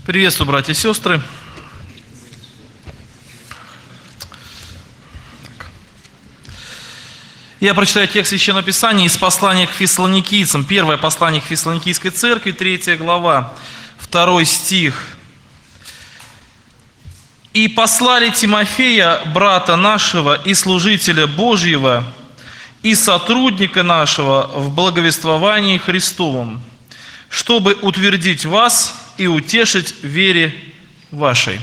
Приветствую, братья и сестры. Я прочитаю текст Священного Писания из послания к фессалоникийцам. Первое послание к Фессалоникийской церкви, 3 глава, 2 стих. «И послали Тимофея, брата нашего и служителя Божьего, и сотрудника нашего в благовествовании Христовом, чтобы утвердить вас и утешить в вере вашей».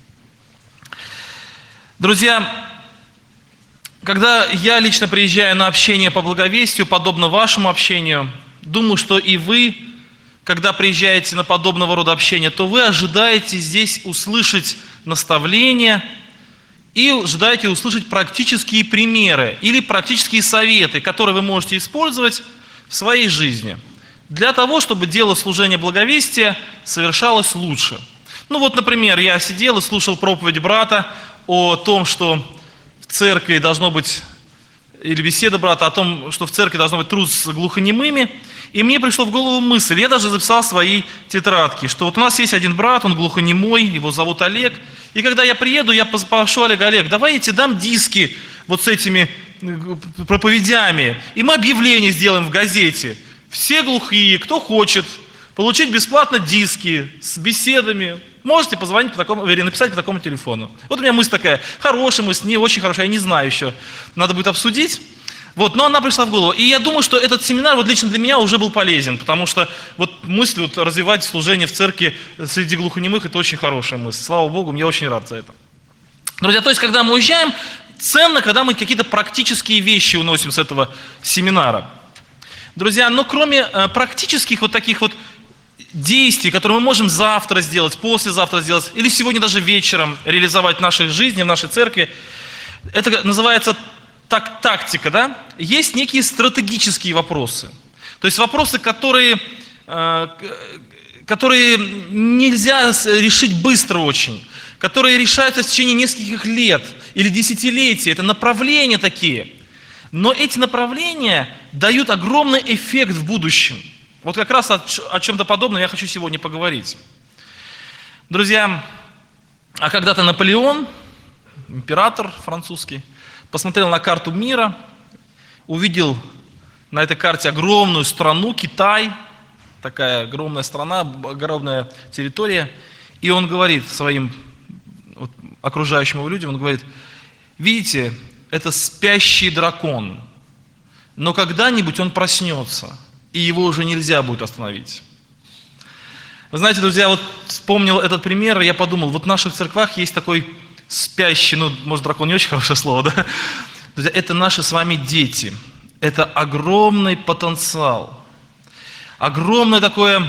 Друзья, когда я лично приезжаю на общение по благовестию, подобно вашему общению, думаю, что и вы, когда приезжаете на подобного рода общение, то вы ожидаете здесь услышать наставления и ожидаете услышать практические примеры или практические советы, которые вы можете использовать в своей жизни для того, чтобы дело служения благовестия совершалось лучше. Ну вот, например, я сидел и слушал проповедь брата о том, что в церкви должно быть, или беседа брата о том, что в церкви должно быть труд с глухонемыми, и мне пришла в голову мысль, я даже записал в свои тетрадки, что вот у нас есть один брат, он глухонемой, его зовут Олег, и когда я приеду, я попрошу Олега: Олег, давай я тебе дам диски вот с этими проповедями, и мы объявление сделаем в газете. Все глухие, кто хочет получить бесплатно диски с беседами, можете позвонить по такому, или написать по такому телефону. Вот у меня мысль такая, хорошая мысль, не очень хорошая, я не знаю еще, надо будет обсудить. Вот, но она пришла в голову. И я думаю, что этот семинар вот лично для меня уже был полезен, потому что вот мысль вот развивать служение в церкви среди глухонемых — это очень хорошая мысль. Слава Богу, я очень рад за это. Друзья, то есть, когда мы уезжаем, ценно, когда мы какие-то практические вещи уносим с этого семинара. Друзья, но кроме практических вот таких вот действий, которые мы можем завтра сделать, послезавтра сделать, или сегодня даже вечером реализовать в нашей жизни, в нашей церкви, это называется тактика, да? Есть некие стратегические вопросы. То есть вопросы, которые нельзя решить быстро очень, которые решаются в течение нескольких лет или десятилетий. Это направления такие. Но эти направления дают огромный эффект в будущем. Вот как раз о чем-то подобном я хочу сегодня поговорить. Друзья, а когда-то Наполеон, император французский, посмотрел на карту мира, увидел на этой карте огромную страну, Китай, такая огромная страна, огромная территория, и он говорит своим вот, окружающим его людям, он говорит: видите, это спящий дракон, но когда-нибудь он проснется, и его уже нельзя будет остановить. Вы знаете, друзья, вот вспомнил этот пример, и я подумал, вот в наших церквах есть такой спящий, ну, может, дракон не очень хорошее слово, да? Друзья, это наши с вами дети. Это огромный потенциал. Огромная такая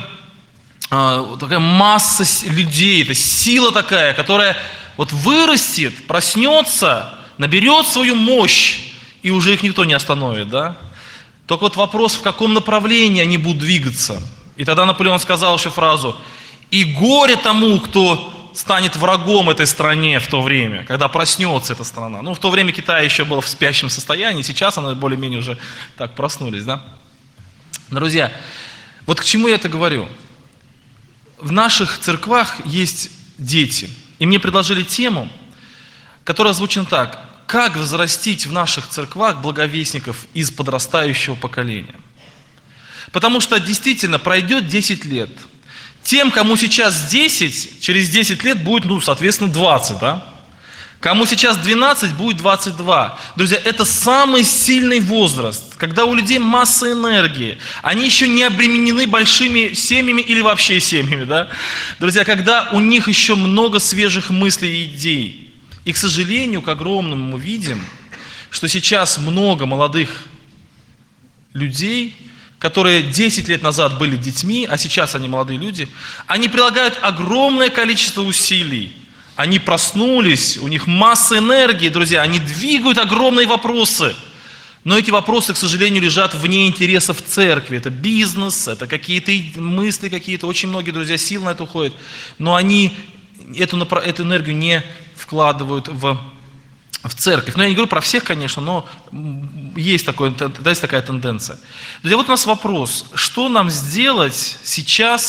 масса людей, это сила такая, которая вот вырастет, проснется, наберет свою мощь, и уже их никто не остановит, да? Только вот вопрос, в каком направлении они будут двигаться. И тогда Наполеон сказал еще фразу: «И горе тому, кто станет врагом этой стране в то время, когда проснется эта страна». Ну, в то время Китай еще был в спящем состоянии, сейчас они более-менее уже так проснулись, да? Друзья, вот к чему я это говорю? В наших церквах есть дети, и мне предложили тему, которая звучит так: как взрастить в наших церквах благовестников из подрастающего поколения. Потому что действительно пройдет 10 лет. Тем, кому сейчас 10, через 10 лет будет, ну, соответственно, 20, да? Кому сейчас 12, будет 22. Друзья, это самый сильный возраст, когда у людей масса энергии, они еще не обременены большими семьями или вообще семьями, да? Друзья, когда у них еще много свежих мыслей и идей. И, к сожалению, к огромному мы видим, что сейчас много молодых людей, которые 10 лет назад были детьми, а сейчас они молодые люди, они прилагают огромное количество усилий. Они проснулись, у них масса энергии, друзья, они двигают огромные вопросы. Но эти вопросы, к сожалению, лежат вне интересов церкви. Это бизнес, это какие-то мысли какие-то, очень многие, друзья, сил на это уходят. Но они эту энергию не вкладывают в церковь. Но я не говорю про всех, конечно, но есть такая тенденция. Друзья, вот у нас вопрос: что нам сделать сейчас,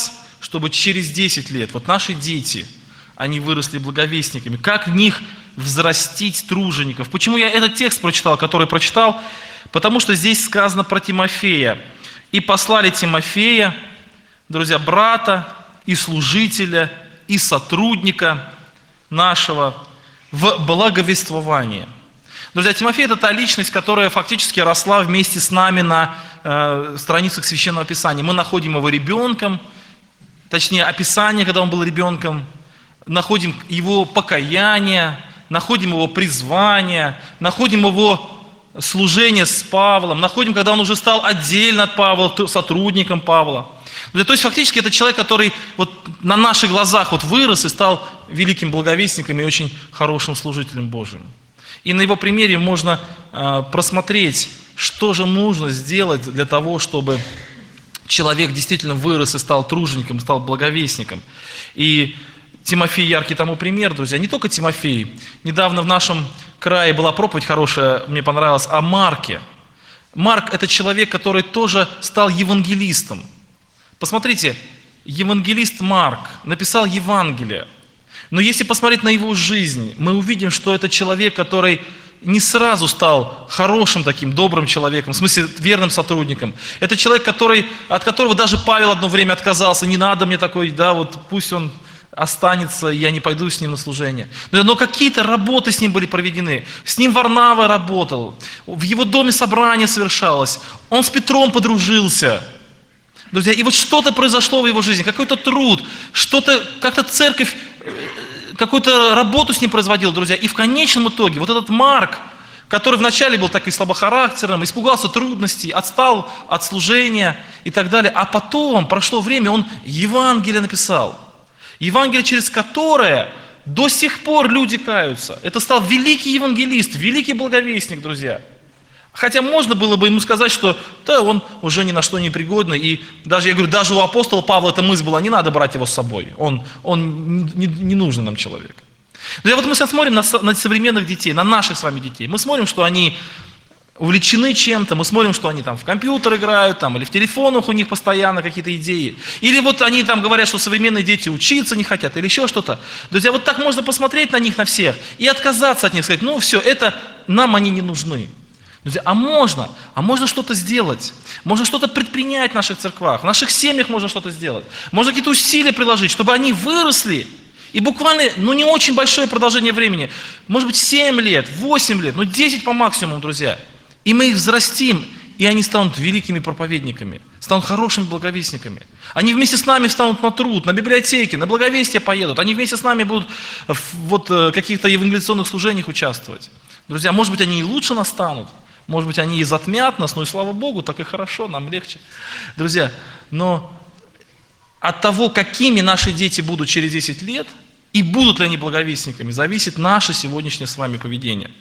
чтобы через 10 лет, вот наши дети, они выросли благовестниками, как в них взрастить тружеников. Почему я этот текст прочитал, который прочитал? Потому что здесь сказано про Тимофея. И послали Тимофея, друзья, брата и служителя, и сотрудника нашего в благовествование. Друзья, Тимофей – это та личность, которая фактически росла вместе с нами на страницах Священного Писания. Мы находим его ребенком, точнее, описание, когда он был ребенком, находим его покаяние, находим его призвание, находим его служение с Павлом, находим, когда он уже стал отдельно от Павла, сотрудником Павла. То есть фактически это человек, который вот на наших глазах вот вырос и стал великим благовестником и очень хорошим служителем Божьим. И на его примере можно просмотреть, что же нужно сделать для того, чтобы человек действительно вырос и стал тружеником, стал благовестником. И Тимофей яркий тому пример, друзья. Не только Тимофей. Недавно в нашем крае была проповедь хорошая, мне понравилась, о Марке. Марк – это человек, который тоже стал евангелистом. Посмотрите, евангелист Марк написал Евангелие. Но если посмотреть на его жизнь, мы увидим, что это человек, который не сразу стал хорошим таким, добрым человеком, в смысле верным сотрудником. Это человек, от которого даже Павел одно время отказался. Не надо мне такой, да, вот пусть он останется, я не пойду с ним на служение. Но какие-то работы с ним были проведены. С ним Варнава работал. В его доме собрание совершалось. Он с Петром подружился. Друзья, и вот что-то произошло в его жизни, какой-то труд, что-то, как-то церковь, какую-то работу с ним производила, друзья. И в конечном итоге вот этот Марк, который вначале был так и слабохарактерным, испугался трудностей, отстал от служения и так далее, а потом, прошло время, он Евангелие написал. Евангелие, через которое до сих пор люди каются. Это стал великий евангелист, великий благовестник, друзья. Хотя можно было бы ему сказать, что да, он уже ни на что не пригодный. И даже, я говорю, даже у апостола Павла эта мысль была, не надо брать его с собой. Он не нужный нам человек. Но вот мы сейчас смотрим на современных детей, на наших с вами детей. Мы смотрим, что они увлечены чем-то, мы смотрим, что они там в компьютер играют, там, или в телефонах у них постоянно какие-то идеи. Или вот они там говорят, что современные дети учиться не хотят, или еще что-то. Друзья, вот так можно посмотреть на них, на всех, и отказаться от них, сказать, ну все, это нам они не нужны. Друзья, а можно что-то сделать, можно что-то предпринять в наших церквах, в наших семьях можно что-то сделать, можно какие-то усилия приложить, чтобы они выросли, и буквально, не очень большое продолжение времени, может быть 7 лет, 8 лет, 10 по максимуму, друзья, и мы их взрастим, и они станут великими проповедниками, станут хорошими благовестниками. Они вместе с нами встанут на труд, на библиотеки, на благовестие поедут, они вместе с нами будут в каких-то евангелизационных служениях участвовать. Друзья, может быть, они и лучше нас станут, может быть, они и затмят нас, и слава Богу, так и хорошо, нам легче. Друзья, но от того, какими наши дети будут через 10 лет, и будут ли они благовестниками, зависит наше сегодняшнее с вами поведение.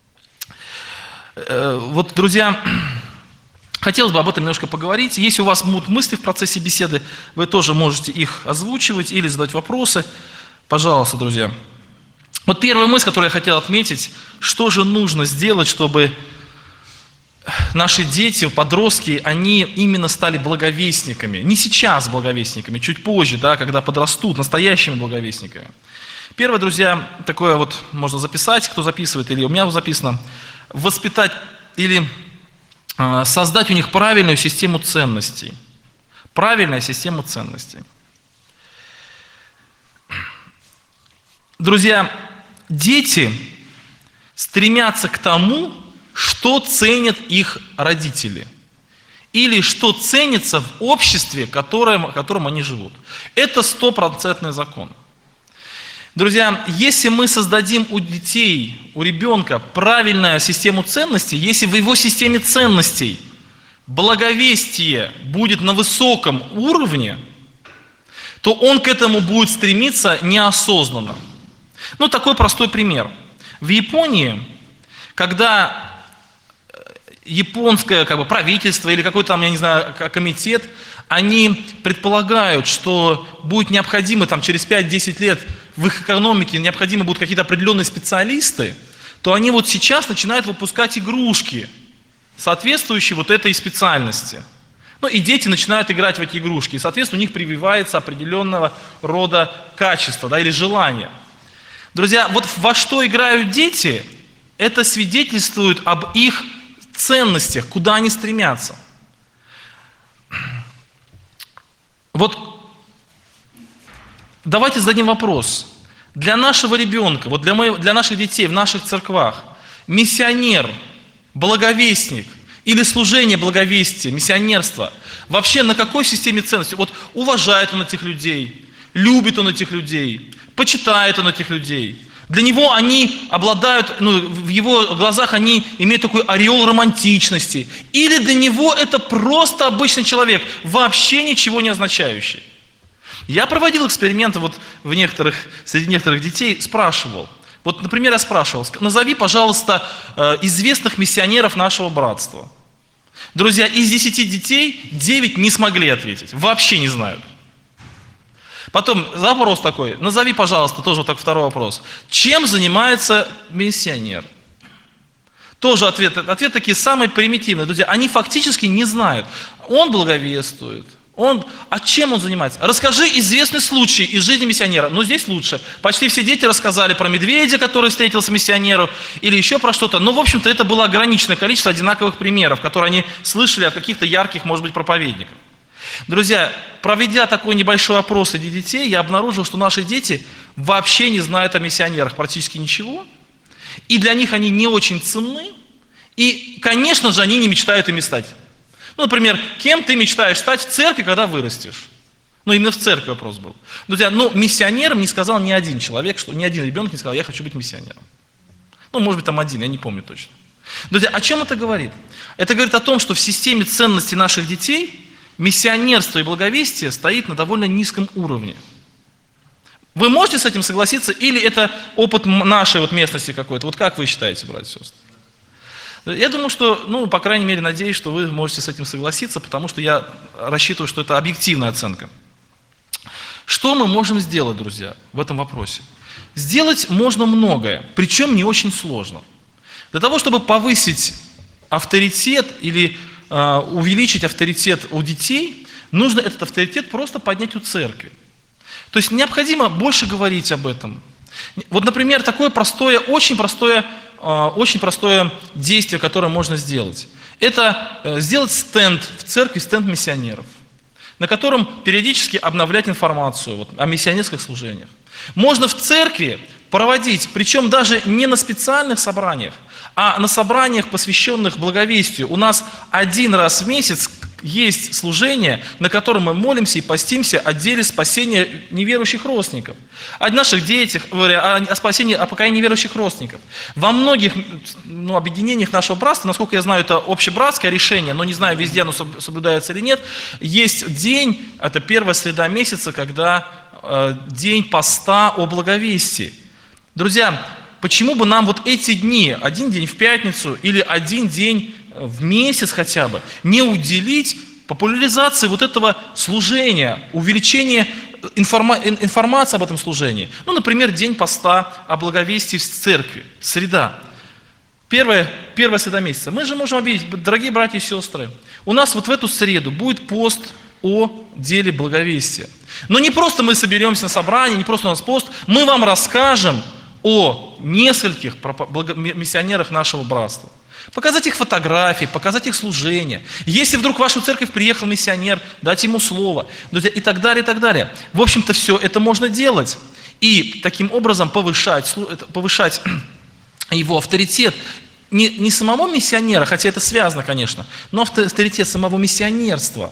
Вот, друзья, хотелось бы об этом немножко поговорить. Если у вас будут мысли в процессе беседы, вы тоже можете их озвучивать или задать вопросы. Пожалуйста, друзья. Вот первая мысль, которую я хотел отметить, что же нужно сделать, чтобы наши дети, подростки, они именно стали благовестниками. Не сейчас благовестниками, чуть позже, да, когда подрастут, настоящими благовестниками. Первое, друзья, такое вот можно записать, кто записывает, или у меня записано, воспитать или создать у них правильную систему ценностей. Правильная система ценностей. Друзья, дети стремятся к тому, что ценят их родители. Или что ценится в обществе, в котором они живут. Это 100% закон. Друзья, если мы создадим у детей, у ребенка правильную систему ценностей, если в его системе ценностей благовестие будет на высоком уровне, то он к этому будет стремиться неосознанно. Такой простой пример. В Японии, когда японское правительство или какой-то там, я не знаю, комитет, они предполагают, что будет необходимо через 5-10 лет в их экономике необходимы будут какие-то определенные специалисты, то они вот сейчас начинают выпускать игрушки, соответствующие вот этой специальности. Ну и дети начинают играть в эти игрушки, и, соответственно, у них прививается определенного рода качество, да, или желание. Друзья, вот во что играют дети, это свидетельствует об их ценностях, куда они стремятся. Вот давайте зададим вопрос. Для нашего ребенка, вот для наших детей в наших церквах, миссионер, благовестник или служение благовестия, миссионерство, вообще на какой системе ценностей? Вот уважает он этих людей, любит он этих людей, почитает он этих людей. Для него они обладают, в его глазах они имеют такой ореол романтичности. Или для него это просто обычный человек, вообще ничего не означающий. Я проводил эксперименты среди некоторых детей, спрашивал. Вот, например, я спрашивал, назови, пожалуйста, известных миссионеров нашего братства. Друзья, из 10 детей 9 не смогли ответить, вообще не знают. Потом вопрос такой, назови, пожалуйста, тоже вот так второй вопрос. Чем занимается миссионер? Тоже ответ такие самые примитивные. Друзья, они фактически не знают. Он благовествует. А чем он занимается? Расскажи известный случай из жизни миссионера. Ну, здесь лучше. Почти все дети рассказали про медведя, который встретился миссионеру, или еще про что-то. Но, в общем-то, это было ограниченное количество одинаковых примеров, которые они слышали от каких-то ярких, может быть, проповедников. Друзья, проведя такой небольшой опрос среди детей, я обнаружил, что наши дети вообще не знают о миссионерах практически ничего. И для них они не очень ценны. И, конечно же, они не мечтают ими стать. Ну, например, кем ты мечтаешь стать в церкви, когда вырастешь? Именно в церкви вопрос был. Друзья, миссионером не сказал ни один человек, ни один ребенок не сказал, я хочу быть миссионером. Может быть, там один, я не помню точно. Друзья, о чем это говорит? Это говорит о том, что в системе ценностей наших детей миссионерство и благовестие стоит на довольно низком уровне. Вы можете с этим согласиться, или это опыт нашей местности какой-то? Вот как вы считаете, братья и сестры? Я думаю, что, по крайней мере, надеюсь, что вы можете с этим согласиться, потому что я рассчитываю, что это объективная оценка. Что мы можем сделать, друзья, в этом вопросе? Сделать можно многое, причем не очень сложно. Для того, чтобы повысить авторитет или увеличить авторитет у детей, нужно этот авторитет просто поднять у церкви. То есть необходимо больше говорить об этом. Вот, например, такое очень простое действие, которое можно сделать. Это сделать стенд в церкви, стенд миссионеров, на котором периодически обновлять информацию о миссионерских служениях. Можно в церкви проводить, причем даже не на специальных собраниях, а на собраниях, посвященных благовестию. У нас один раз в месяц есть служение, на котором мы молимся и постимся о деле спасения неверующих родственников. О наших детях, о спасении, о покаянии неверующих родственников. Во многих объединениях нашего братства, насколько я знаю, это общебратское решение, но не знаю, везде оно соблюдается или нет, есть день, это первая среда месяца, когда день поста о благовестии. Друзья, почему бы нам эти дни, один день в пятницу или один день в месяц хотя бы, не уделить популяризации этого служения, увеличения информации об этом служении? Например, день поста о благовестии в церкви, среда. Первая среда месяца. Мы же можем объявить, дорогие братья и сестры, у нас в эту среду будет пост о деле благовестия. Но не просто мы соберемся на собрание, не просто у нас пост, мы вам расскажем о нескольких миссионерах нашего братства. Показать их фотографии, показать их служение. Если вдруг в вашу церковь приехал миссионер, дать ему слово, и так далее, и так далее. В общем-то, все это можно делать. И таким образом повышать его авторитет. Не самого миссионера, хотя это связано, конечно, но авторитет самого миссионерства.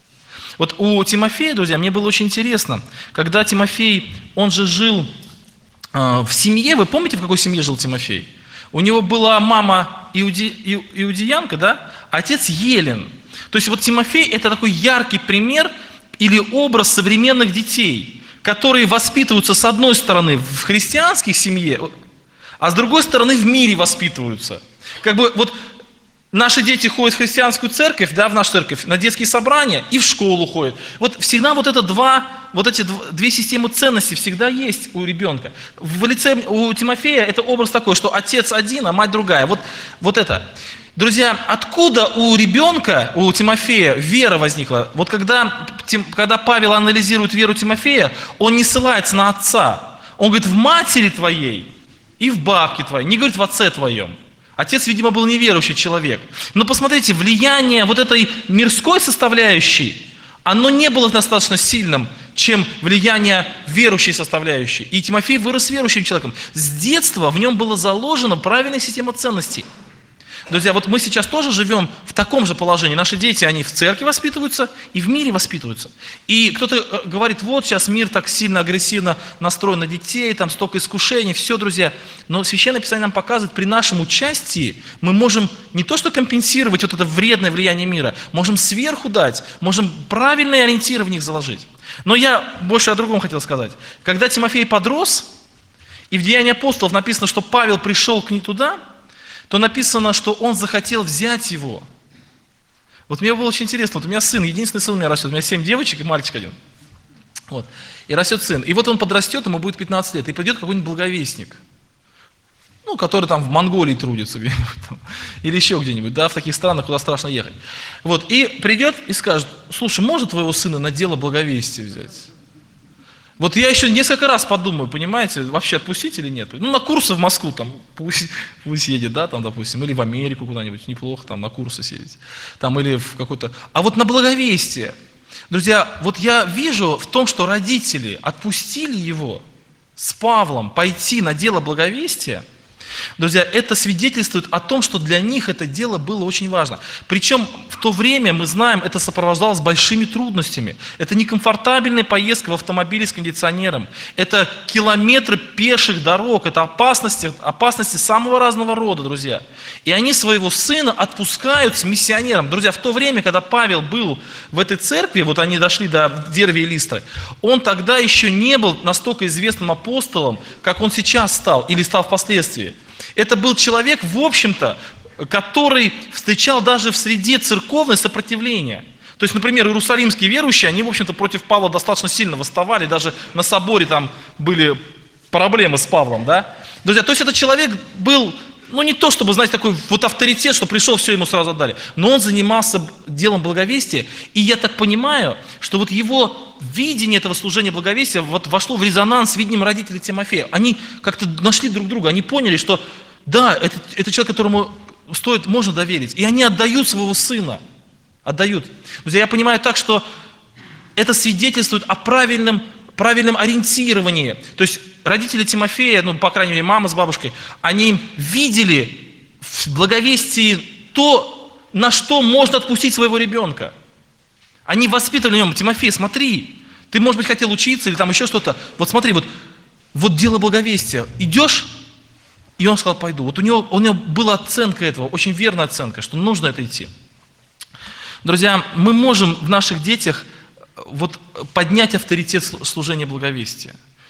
У Тимофея, друзья, мне было очень интересно, когда Тимофей, он же жил в семье, вы помните, в какой семье жил Тимофей? У него была мама иудеянка, да? Отец еллин. То есть Тимофей – это такой яркий пример или образ современных детей, которые воспитываются, с одной стороны, в христианской семье, а с другой стороны, в мире воспитываются. Наши дети ходят в христианскую церковь, в нашу церковь, на детские собрания и в школу ходят. Всегда эти две системы ценностей всегда есть у ребенка. В лице у Тимофея это образ такой, что отец один, а мать другая. Это. Друзья, откуда у ребенка, у Тимофея вера возникла? Вот когда Павел анализирует веру Тимофея, он не ссылается на отца. Он говорит, в матери твоей и в бабке твоей, не говорит в отце твоем. Отец, видимо, был неверующий человек. Но посмотрите, влияние вот этой мирской составляющей, оно не было достаточно сильным, чем влияние верующей составляющей. И Тимофей вырос верующим человеком. С детства в нем была заложена правильная система ценностей. Друзья, вот мы сейчас тоже живем в таком же положении. Наши дети, они в церкви воспитываются и в мире воспитываются. И кто-то говорит, вот сейчас мир так сильно агрессивно настроен на детей, там столько искушений, все, друзья. Но Священное Писание нам показывает, при нашем участии мы можем не то что компенсировать вот это вредное влияние мира, можем сверху дать, можем правильные ориентиры в них заложить. Но я больше о другом хотел сказать. Когда Тимофей подрос, и в Деянии апостолов написано, что Павел пришел к ним туда, то написано, что он захотел взять его. Вот мне было очень интересно, вот у меня сын, единственный сын у меня растет, у меня 7 девочек и мальчик один. Вот. И растет сын. И вот он подрастет, ему будет 15 лет, и придет какой-нибудь благовестник, ну, который там в Монголии трудится где-нибудь там, или еще где-нибудь, да, в таких странах, куда страшно ехать. Вот, и придет и скажет, слушай, можно твоего сына на дело благовестия взять? Вот я еще несколько раз подумаю, понимаете, вообще отпустить или нет. Ну, на курсы в Москву, там, пусть едет, да, там, допустим, или в Америку куда-нибудь, неплохо, там, на курсы съездить. Там, или в какой-то... А вот на благовестие. Друзья, вот я вижу в том, что родители отпустили его с Павлом пойти на дело благовестия. Друзья, это свидетельствует о том, что для них это дело было очень важно. Причем в то время, мы знаем, это сопровождалось большими трудностями. Это некомфортабельная поездка в автомобиле с кондиционером. Это километры пеших дорог. Это опасности самого разного рода, друзья. И они своего сына отпускают с миссионером. Друзья, в то время, когда Павел был в этой церкви, вот они дошли до Дервии и Листры, он тогда еще не был настолько известным апостолом, как он сейчас стал, или стал впоследствии. Это был человек, в общем-то, который встречал даже в среде церковное сопротивление. То есть, например, иерусалимские верующие, они, в общем-то, против Павла достаточно сильно восставали, даже на соборе там были проблемы с Павлом, да? Друзья, то есть этот человек был, ну не то чтобы, знаете, такой вот авторитет, что пришел, все ему сразу отдали, но он занимался делом благовестия, и я так понимаю, что вот его видение этого служения благовестия вот вошло в резонанс с видением родителей Тимофея. Они как-то нашли друг друга, они поняли, что да, это человек, которому можно доверить. И они отдают своего сына. Отдают. Друзья, я понимаю так, что это свидетельствует о правильном ориентировании. То есть родители Тимофея, ну, по крайней мере, мама с бабушкой, они видели в благовестии то, на что можно отпустить своего ребенка. Они воспитывали в нем: Тимофей, смотри, ты, может быть, хотел учиться или там еще что-то. Вот смотри, вот дело благовестия. Идешь? И он сказал, пойду. Вот у него была оценка этого, очень верная оценка, что нужно это идти. Друзья, мы можем в наших детях вот поднять авторитет служения благовестия.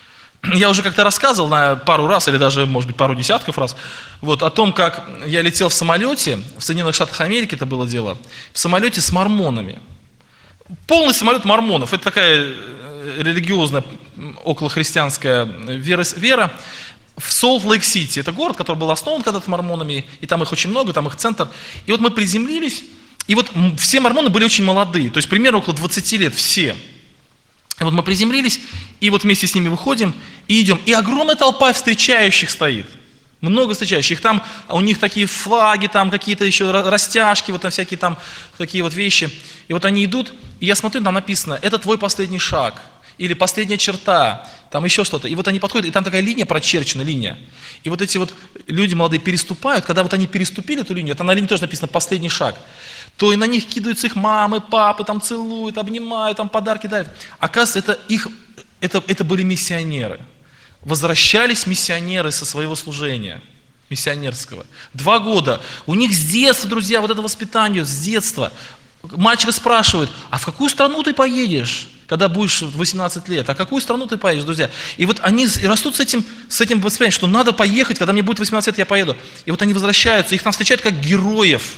Я уже как-то рассказывал на пару раз, или даже, может быть, пару десятков раз, вот, о том, как я летел в самолете, в Соединенных Штатах Америки это было дело, в самолете с мормонами. Полный самолет мормонов. Это такая религиозная, околохристианская вера. В Солт-Лейк-Сити. Это город, который был основан когда-то мормонами, и там их очень много, там их центр. И вот мы приземлились, и вот все мормоны были очень молодые, то есть примерно около 20 лет все. И вот мы приземлились, и вот вместе с ними выходим, и идем. И огромная толпа встречающих стоит. Много встречающих. Там у них такие флаги, там какие-то еще растяжки, вот там всякие там такие вот вещи. И вот они идут, и я смотрю, там написано, это твой последний шаг. Или последняя черта, там еще что-то. И вот они подходят, и там такая линия прочерчена, линия. И вот эти вот люди молодые переступают, когда вот они переступили эту линию, это на линии тоже написано «последний шаг», то и на них кидаются их мамы, папы, там целуют, обнимают, там подарки дают. Оказывается, это были миссионеры. Возвращались миссионеры со своего служения, миссионерского. 2 года. У них с детства, друзья, вот это воспитание, с детства. Мальчика спрашивают, а в какую страну ты поедешь, когда будешь 18 лет? А в какую страну ты поедешь, друзья? И вот они растут с этим воспитанием, что надо поехать, когда мне будет 18 лет, я поеду. И вот они возвращаются, их там встречают как героев.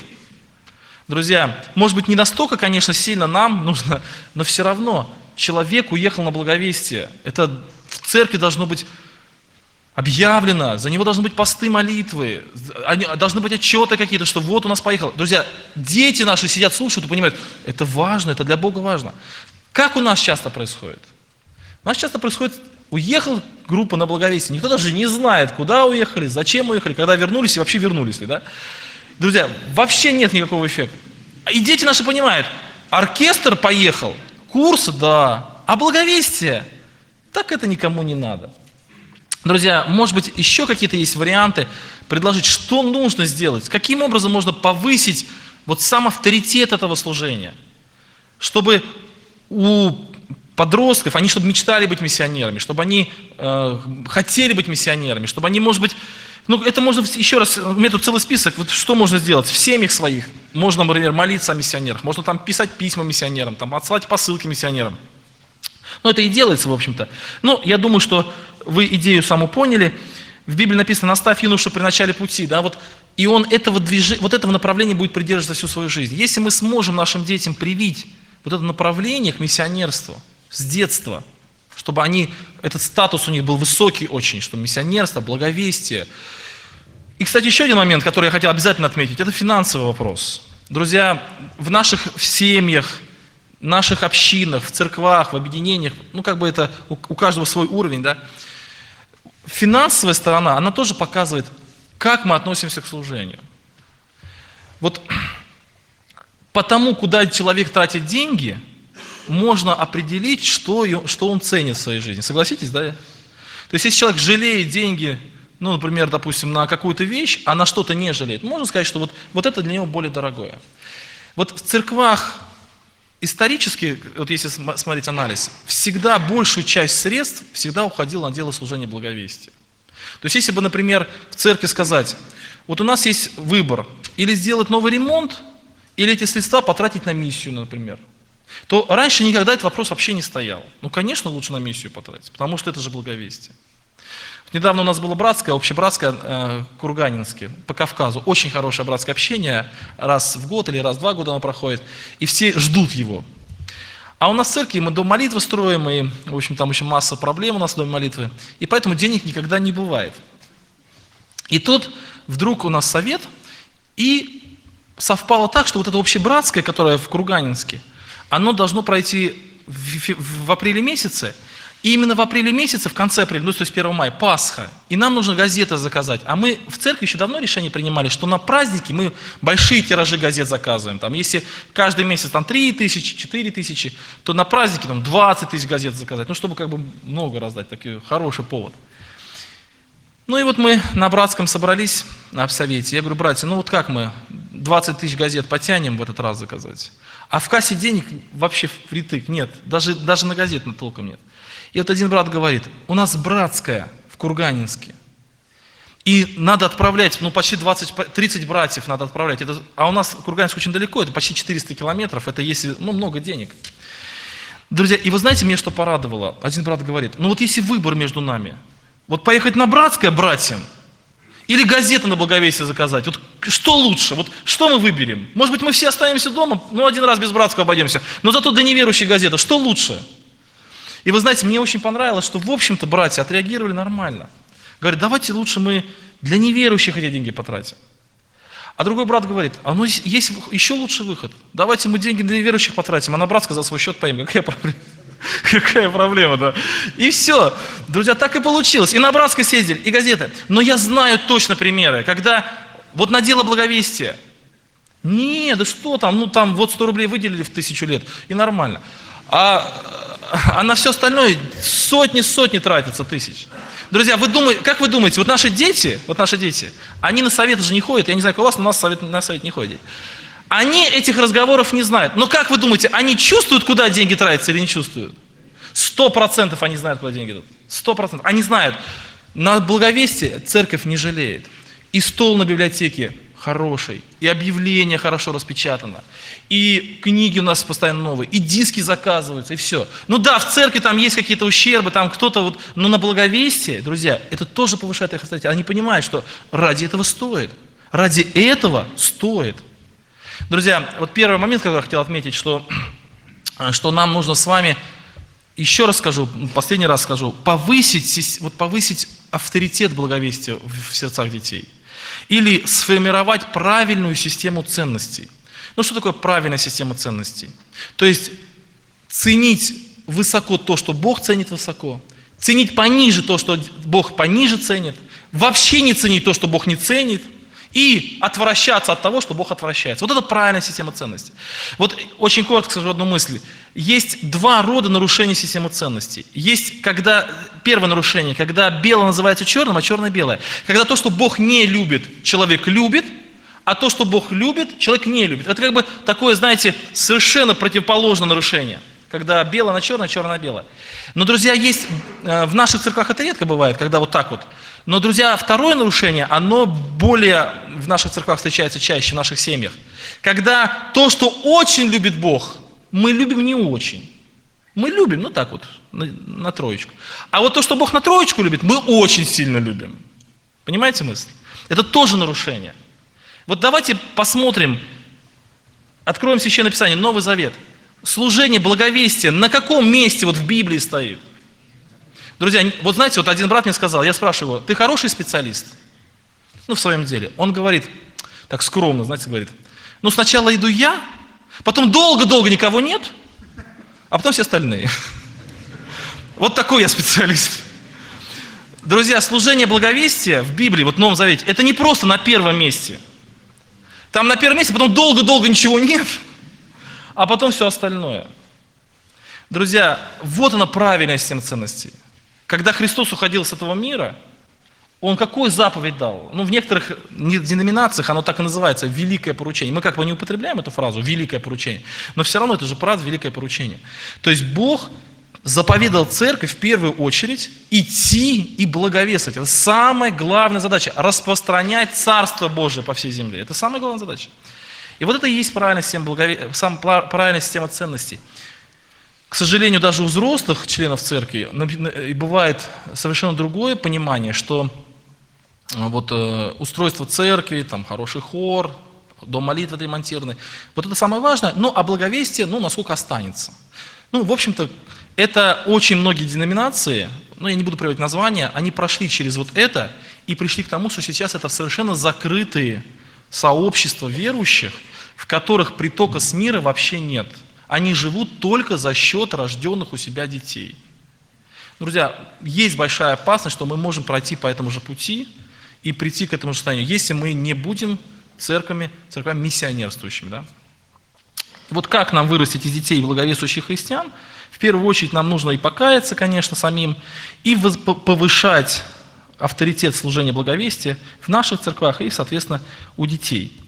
Друзья, может быть, не настолько, конечно, сильно нам нужно, но все равно человек уехал на благовестие. Это в церкви должно быть объявлено, за него должны быть посты, молитвы, должны быть отчеты какие-то, что вот у нас поехал. Друзья, дети наши сидят, слушают и понимают, это важно, это для Бога важно. Как у нас часто происходит? У нас часто происходит, уехала группа на благовестие, никто даже не знает, куда уехали, зачем уехали, когда вернулись и вообще вернулись ли, да? Друзья, вообще нет никакого эффекта. И дети наши понимают, оркестр поехал, курсы, да, а благовестие, так это никому не надо. Друзья, может быть, еще какие-то есть варианты предложить, что нужно сделать, каким образом можно повысить вот сам авторитет этого служения, чтобы у подростков, они чтобы мечтали быть миссионерами, чтобы они хотели быть миссионерами, чтобы они, может быть, ну это можно еще раз, у меня тут целый список, вот что можно сделать в семьях своих, можно, например, молиться о миссионерах, можно там писать письма миссионерам, там отсылать посылки миссионерам. Ну, это и делается, в общем-то. Ну, я думаю, что вы идею саму поняли. В Библии написано: «Наставь юношу при начале пути». Да, вот, и он этого направления будет придерживаться всю свою жизнь. Если мы сможем нашим детям привить вот это направление к миссионерству с детства, чтобы этот статус у них был высокий очень, что миссионерство, благовестие. И, кстати, еще один момент, который я хотел обязательно отметить, это финансовый вопрос. Друзья, в наших семьях, в наших общинах, в церквах, в объединениях, ну как бы это у каждого свой уровень, да. Финансовая сторона, она тоже показывает, как мы относимся к служению. Вот потому, куда человек тратит деньги, можно определить, что он ценит в своей жизни. Согласитесь, да? То есть, если человек жалеет деньги, ну, например, допустим, на какую-то вещь, а на что-то не жалеет, можно сказать, что вот это для него более дорогое. Вот в церквах исторически, вот если смотреть анализ, всегда большую часть средств всегда уходила на дело служения благовестия. То есть, если бы, например, в церкви сказать, вот у нас есть выбор, или сделать новый ремонт, или эти средства потратить на миссию, например, то раньше никогда этот вопрос вообще не стоял. Ну, конечно, лучше на миссию потратить, потому что это же благовестие. Недавно у нас было братское, общебратское, Курганинское, по Кавказу. Очень хорошее братское общение, раз в год или раз в 2 года оно проходит, и все ждут его. А у нас в церкви мы дом молитвы строим, и, в общем, там еще масса проблем у нас в доме молитвы, и поэтому денег никогда не бывает. И тут вдруг у нас совет, и совпало так, что вот это общебратское, которое в Курганинске, оно должно пройти в апреле месяце. И именно в апреле месяце, в конце апреля, ну, то есть 1 мая, Пасха, и нам нужно газеты заказать. А мы в церкви еще давно решение принимали, что на праздники мы большие тиражи газет заказываем. Там, если каждый месяц там 3 тысячи, 4 тысячи, то на праздники там 20 тысяч газет заказать. Ну, чтобы как бы много раздать, такой хороший повод. Ну и вот мы на братском собрались в совете. Я говорю: братья, ну вот как мы 20 тысяч газет потянем в этот раз заказать? А в кассе денег вообще впритык нет, даже на газет толком нет. И вот один брат говорит: у нас братская в Курганинске, и надо отправлять, ну почти 30 братьев надо отправлять, а у нас Курганинск очень далеко, это почти 400 километров, это если, ну, много денег. Друзья, и вы знаете, меня что порадовало? Один брат говорит: ну вот если выбор между нами, вот поехать на братское братьям, или газеты на благовестие заказать, вот что лучше, вот что мы выберем? Может быть, мы все останемся дома, ну один раз без братского обойдемся, но зато для неверующих газета, что лучше? И вы знаете, мне очень понравилось, что, в общем-то, братья отреагировали нормально. Говорят: давайте лучше мы для неверующих эти деньги потратим. А другой брат говорит: а ну есть еще лучший выход. Давайте мы деньги для неверующих потратим, а на братское за свой счет поим. Какая проблема? Какая проблема, да? И все. Друзья, так и получилось. И на братское съездили, и газеты. Но я знаю точно примеры, когда вот на дело благовестия. Не, да что там, ну там вот 100 рублей выделили в 1000 лет, и нормально. А на все остальное сотни тратятся тысяч. Друзья, как вы думаете, вот наши дети, они на советы же не ходят, я не знаю, как у вас, но у нас на совет не ходят. Они этих разговоров не знают. Но как вы думаете, они чувствуют, куда деньги тратятся или не чувствуют? 100% они знают, куда деньги идут. 100%. Они знают, на благовестие церковь не жалеет. И стол на библиотеке хороший, и объявление хорошо распечатано, и книги у нас постоянно новые, и диски заказываются, и все. Ну да, в церкви там есть какие-то ущербы, там кто-то вот, но на благовестие, друзья, это тоже повышает их авторитет. Они понимают, что ради этого стоит. Ради этого стоит. Друзья, вот первый момент, который я хотел отметить, что нам нужно с вами, еще раз скажу, последний раз скажу, повысить авторитет благовестия в сердцах детей. Или сформировать правильную систему ценностей. Ну что такое правильная система ценностей? То есть ценить высоко то, что Бог ценит высоко, ценить пониже то, что Бог пониже ценит, вообще не ценить то, что Бог не ценит, и отвращаться от того, что Бог отвращается. Вот это правильная система ценностей. Вот очень коротко скажу одну мысль. Есть два рода нарушения системы ценностей. Есть, когда первое нарушение, когда белое называется черным, а черное белое. Когда то, что Бог не любит, человек любит, а то, что Бог любит, человек не любит. Это как бы такое, знаете, совершенно противоположное нарушение. Когда белое на черное, черное на белое. Но, друзья, есть, в наших церквах это редко бывает, когда вот так вот. Но, друзья, второе нарушение, оно более в наших церквах встречается чаще, в наших семьях. Когда то, что очень любит Бог, мы любим не очень. Мы любим, ну так вот, на троечку. А вот то, что Бог на троечку любит, мы очень сильно любим. Понимаете мысль? Это тоже нарушение. Вот давайте посмотрим, откроем Священное Писание, Новый Завет. Служение благовестия на каком месте вот в Библии стоит? Друзья, вот знаете, вот один брат мне сказал, я спрашиваю его, ты хороший специалист? Ну, в своем деле. Он говорит, так скромно, знаете, говорит, ну, сначала иду я, потом долго-долго никого нет, а потом все остальные. Вот такой я специалист. Друзья, служение благовестия в Библии, вот в Новом Завете, это не просто на первом месте. Там на первом месте, потом долго-долго ничего нет, а потом все остальное. Друзья, вот она правильная система ценностей. Когда Христос уходил с этого мира, Он какую заповедь дал? Ну, в некоторых деноминациях оно так и называется, великое поручение. Мы как бы не употребляем эту фразу, великое поручение, но все равно это же фраза великое поручение. То есть Бог заповедал церкви в первую очередь идти и благовествовать. Это самая главная задача, распространять Царство Божие по всей земле. Это самая главная задача. И вот это и есть правильная правильная система ценностей. К сожалению, даже у взрослых членов церкви бывает совершенно другое понимание, что вот устройство церкви, там хороший хор, дом молитвы отремонтированный, вот это самое важное, но а благовестие, ну, насколько останется. Ну, в общем-то, это очень многие деноминации, ну, я не буду приводить названия, они прошли через вот это и пришли к тому, что сейчас это совершенно закрытые сообщества верующих, в которых притока с мира вообще нет. Они живут только за счет рожденных у себя детей. Друзья, есть большая опасность, что мы можем пройти по этому же пути и прийти к этому же состоянию, если мы не будем церквами миссионерствующими. Да? Вот как нам вырастить из детей благовествующих христиан? В первую очередь нам нужно и покаяться, конечно, самим, и повышать авторитет служения благовестия в наших церквах и, соответственно, у детей.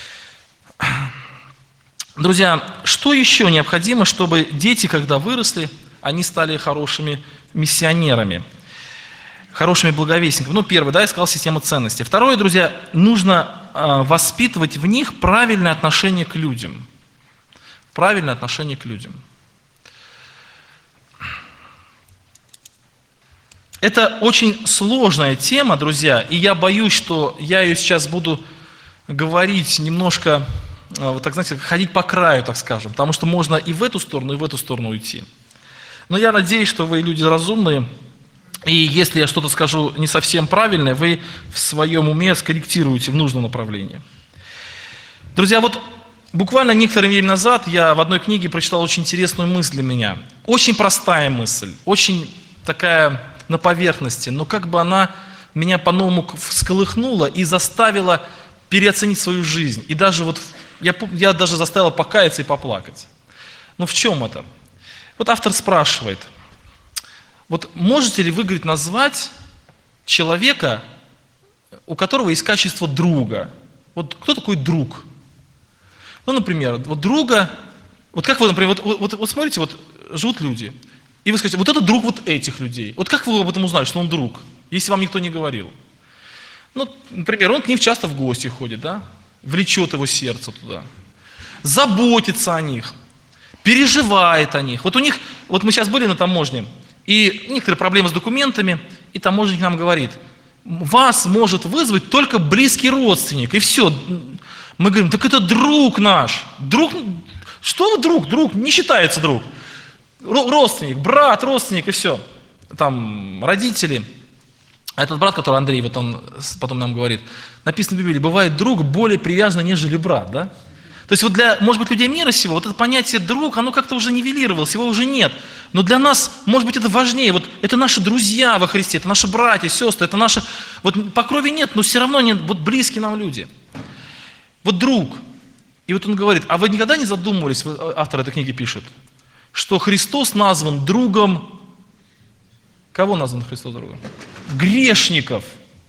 Друзья, что еще необходимо, чтобы дети, когда выросли, они стали хорошими миссионерами, хорошими благовестниками? Ну, первое, да, я сказал, система ценностей. Второе, друзья, нужно воспитывать в них правильное отношение к людям. Правильное отношение к людям. Это очень сложная тема, друзья, и я боюсь, что я ее сейчас буду говорить немножко, вот так, знаете, ходить по краю, так скажем, потому что можно и в эту сторону уйти. Но я надеюсь, что вы люди разумные, и если я что-то скажу не совсем правильное, вы в своем уме скорректируете в нужном направлении. Друзья, вот буквально некоторое время назад я в одной книге прочитал очень интересную мысль для меня. Очень простая мысль, очень такая на поверхности, но как бы она меня по-новому всколыхнула и заставила переоценить свою жизнь. И даже вот я даже заставил покаяться и поплакать. Ну в чем это? Вот автор спрашивает, вот можете ли вы, говорит, назвать человека, у которого есть качество друга? Вот кто такой друг? Ну, например, вот друга, вот как вы, например, вот смотрите, вот живут люди, и вы скажете, вот это друг вот этих людей. Вот как вы об этом узнали, что он друг, если вам никто не говорил? Ну, например, он к ним часто в гости ходит, да? Влечет его сердце туда, заботится о них, переживает о них. Вот у них, вот мы сейчас были на таможне, и некоторые проблемы с документами, и таможенник нам говорит, вас может вызвать только близкий родственник, и все. Мы говорим, так это друг наш. Друг, что вы друг? Друг не считается друг. Родственник, брат, родственник, и все. Там родители. А этот брат, который Андрей, вот он потом нам говорит, написано в Библии, бывает друг более привязанный, нежели брат, да? То есть вот для, может быть, людей мира сего, вот это понятие друг, оно как-то уже нивелировалось, его уже нет. Но для нас, может быть, это важнее. Вот это наши друзья во Христе, это наши братья, сестры, это наши, вот по крови нет, но все равно они вот близкие нам люди. Вот друг. И вот он говорит, а вы никогда не задумывались, автор этой книги пишет, что Христос назван другом, кого назван Христос другом? Грешников.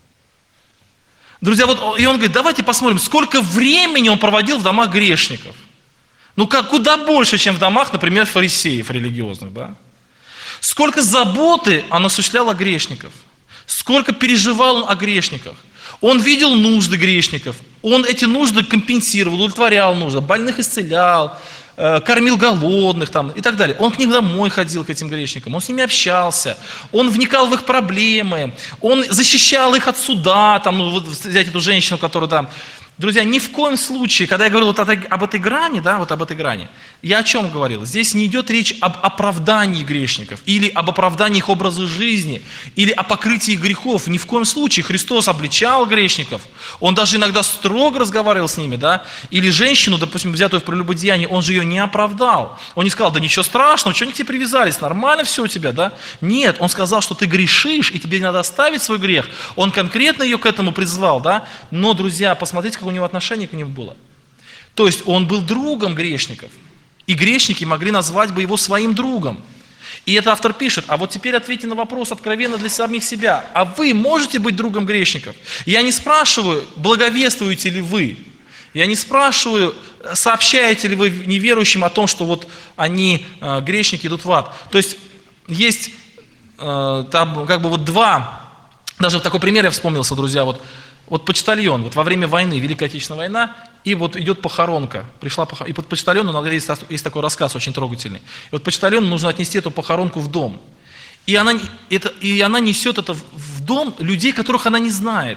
Друзья, вот, и он говорит, давайте посмотрим, сколько времени он проводил в домах грешников. Ну, куда больше, чем в домах, например, фарисеев религиозных, да? Сколько заботы он осуществлял о грешниках, сколько переживал он о грешниках. Он видел нужды грешников, он эти нужды компенсировал, удовлетворял нужды, больных исцелял, кормил голодных там, и так далее. Он к ним домой ходил, к этим грешникам, он с ними общался, он вникал в их проблемы, он защищал их от суда, там, ну, вот взять эту женщину, которая там... Друзья, ни в коем случае, когда я говорил вот об этой грани, да, вот об этой грани, я о чем говорил? Здесь не идет речь об оправдании грешников, или об оправдании их образа жизни, или о покрытии грехов. Ни в коем случае. Христос обличал грешников, он даже иногда строго разговаривал с ними, да, или женщину, допустим, взятую в прелюбодеянии, он же ее не оправдал. Он не сказал, да ничего страшного, что они к тебе привязались, нормально все у тебя, да? Нет, он сказал, что ты грешишь, и тебе надо оставить свой грех. Он конкретно ее к этому призвал, да? Но, друзья, посмотрите, как у него отношение к ним было. То есть он был другом грешников. И грешники могли назвать бы его своим другом. И это автор пишет, а вот теперь ответьте на вопрос откровенно для самих себя. А вы можете быть другом грешников? Я не спрашиваю, благовествуете ли вы. Я не спрашиваю, сообщаете ли вы неверующим о том, что вот они, грешники, идут в ад. То есть есть там как бы вот два, даже такой пример я вспомнился, друзья, вот почтальон, вот во время войны, Великая Отечественная война, и вот идет похоронка, и под почтальону, есть такой рассказ очень трогательный, и вот почтальону нужно отнести эту похоронку в дом, и она несет это в дом людей, которых она не знает.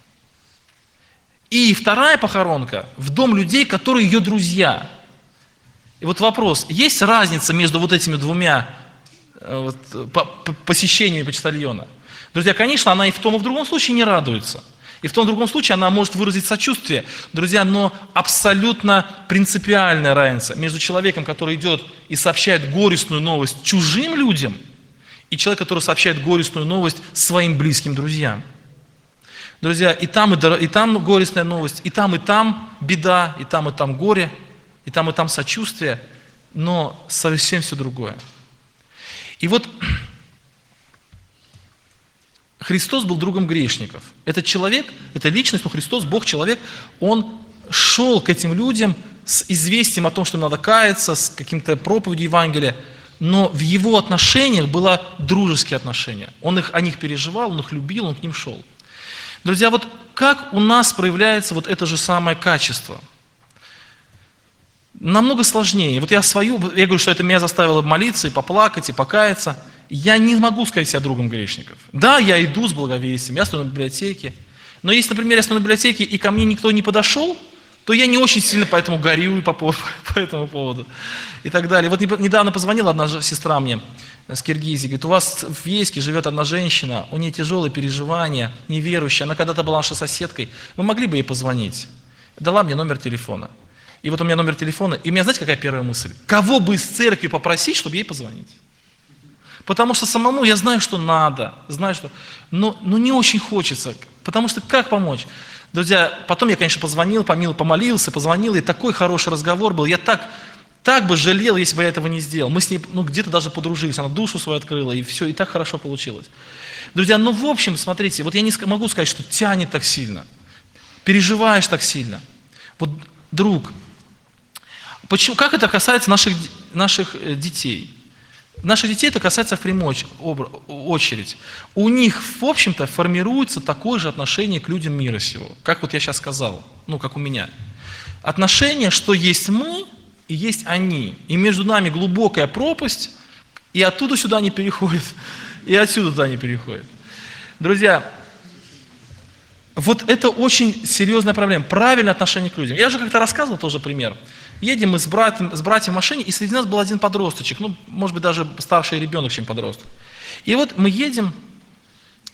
И вторая похоронка в дом людей, которые ее друзья. И вот вопрос, есть разница между вот этими двумя посещениями почтальона? Друзья, конечно, она и в том, и в другом случае не радуется. И в том другом случае она может выразить сочувствие. Друзья, но абсолютно принципиальная разница между человеком, который идет и сообщает горестную новость чужим людям, и человеком, который сообщает горестную новость своим близким друзьям. Друзья, и там горестная новость, и там беда, и там горе, и там сочувствие, но совсем все другое. И вот Христос был другом грешников. Этот человек, эта личность, но Христос, Бог, человек, он шел к этим людям с известием о том, что им надо каяться, с каким-то проповедью Евангелия, но в его отношениях было дружеские отношения. Он о них переживал, он их любил, он к ним шел. Друзья, вот как у нас проявляется вот это же самое качество? Намного сложнее. Вот я говорю, что это меня заставило молиться и поплакать, и покаяться. Я не могу сказать себя другом грешников. Да, я иду с благовестием, я стою на библиотеке. Но если, например, я стою на библиотеке, и ко мне никто не подошел, то я не очень сильно поэтому горюю по этому поводу. И так далее. Вот недавно позвонила одна сестра мне с Киргизии, говорит, у вас в Ейске живет одна женщина, у нее тяжелые переживания, неверующая, она когда-то была нашей соседкой, вы могли бы ей позвонить? Дала мне номер телефона. И вот у меня номер телефона, и у меня, знаете, какая первая мысль? Кого бы из церкви попросить, чтобы ей позвонить? Потому что самому я знаю, что надо, но не очень хочется, потому что как помочь? Друзья, потом я, конечно, позвонил, помолился, позвонил, и такой хороший разговор был, я так бы жалел, если бы я этого не сделал. Мы с ней где-то даже подружились, она душу свою открыла, и все, и так хорошо получилось. Друзья, в общем, смотрите, вот я не могу сказать, что тянет так сильно, переживаешь так сильно. Вот, друг, как это касается наших детей? Наших детей это касается в прямую очередь. У них, в общем-то, формируется такое же отношение к людям мира сего, как вот я сейчас сказал, как у меня. Отношение, что есть мы и есть они. И между нами глубокая пропасть, и оттуда сюда не переходит, и отсюда туда не переходит. Друзья, вот это очень серьезная проблема. Правильное отношение к людям. Я же как-то рассказывал тоже пример. Едем мы с братьем в машине, и среди нас был один подросточек, может быть, даже старший ребенок, чем подросток. И вот мы едем,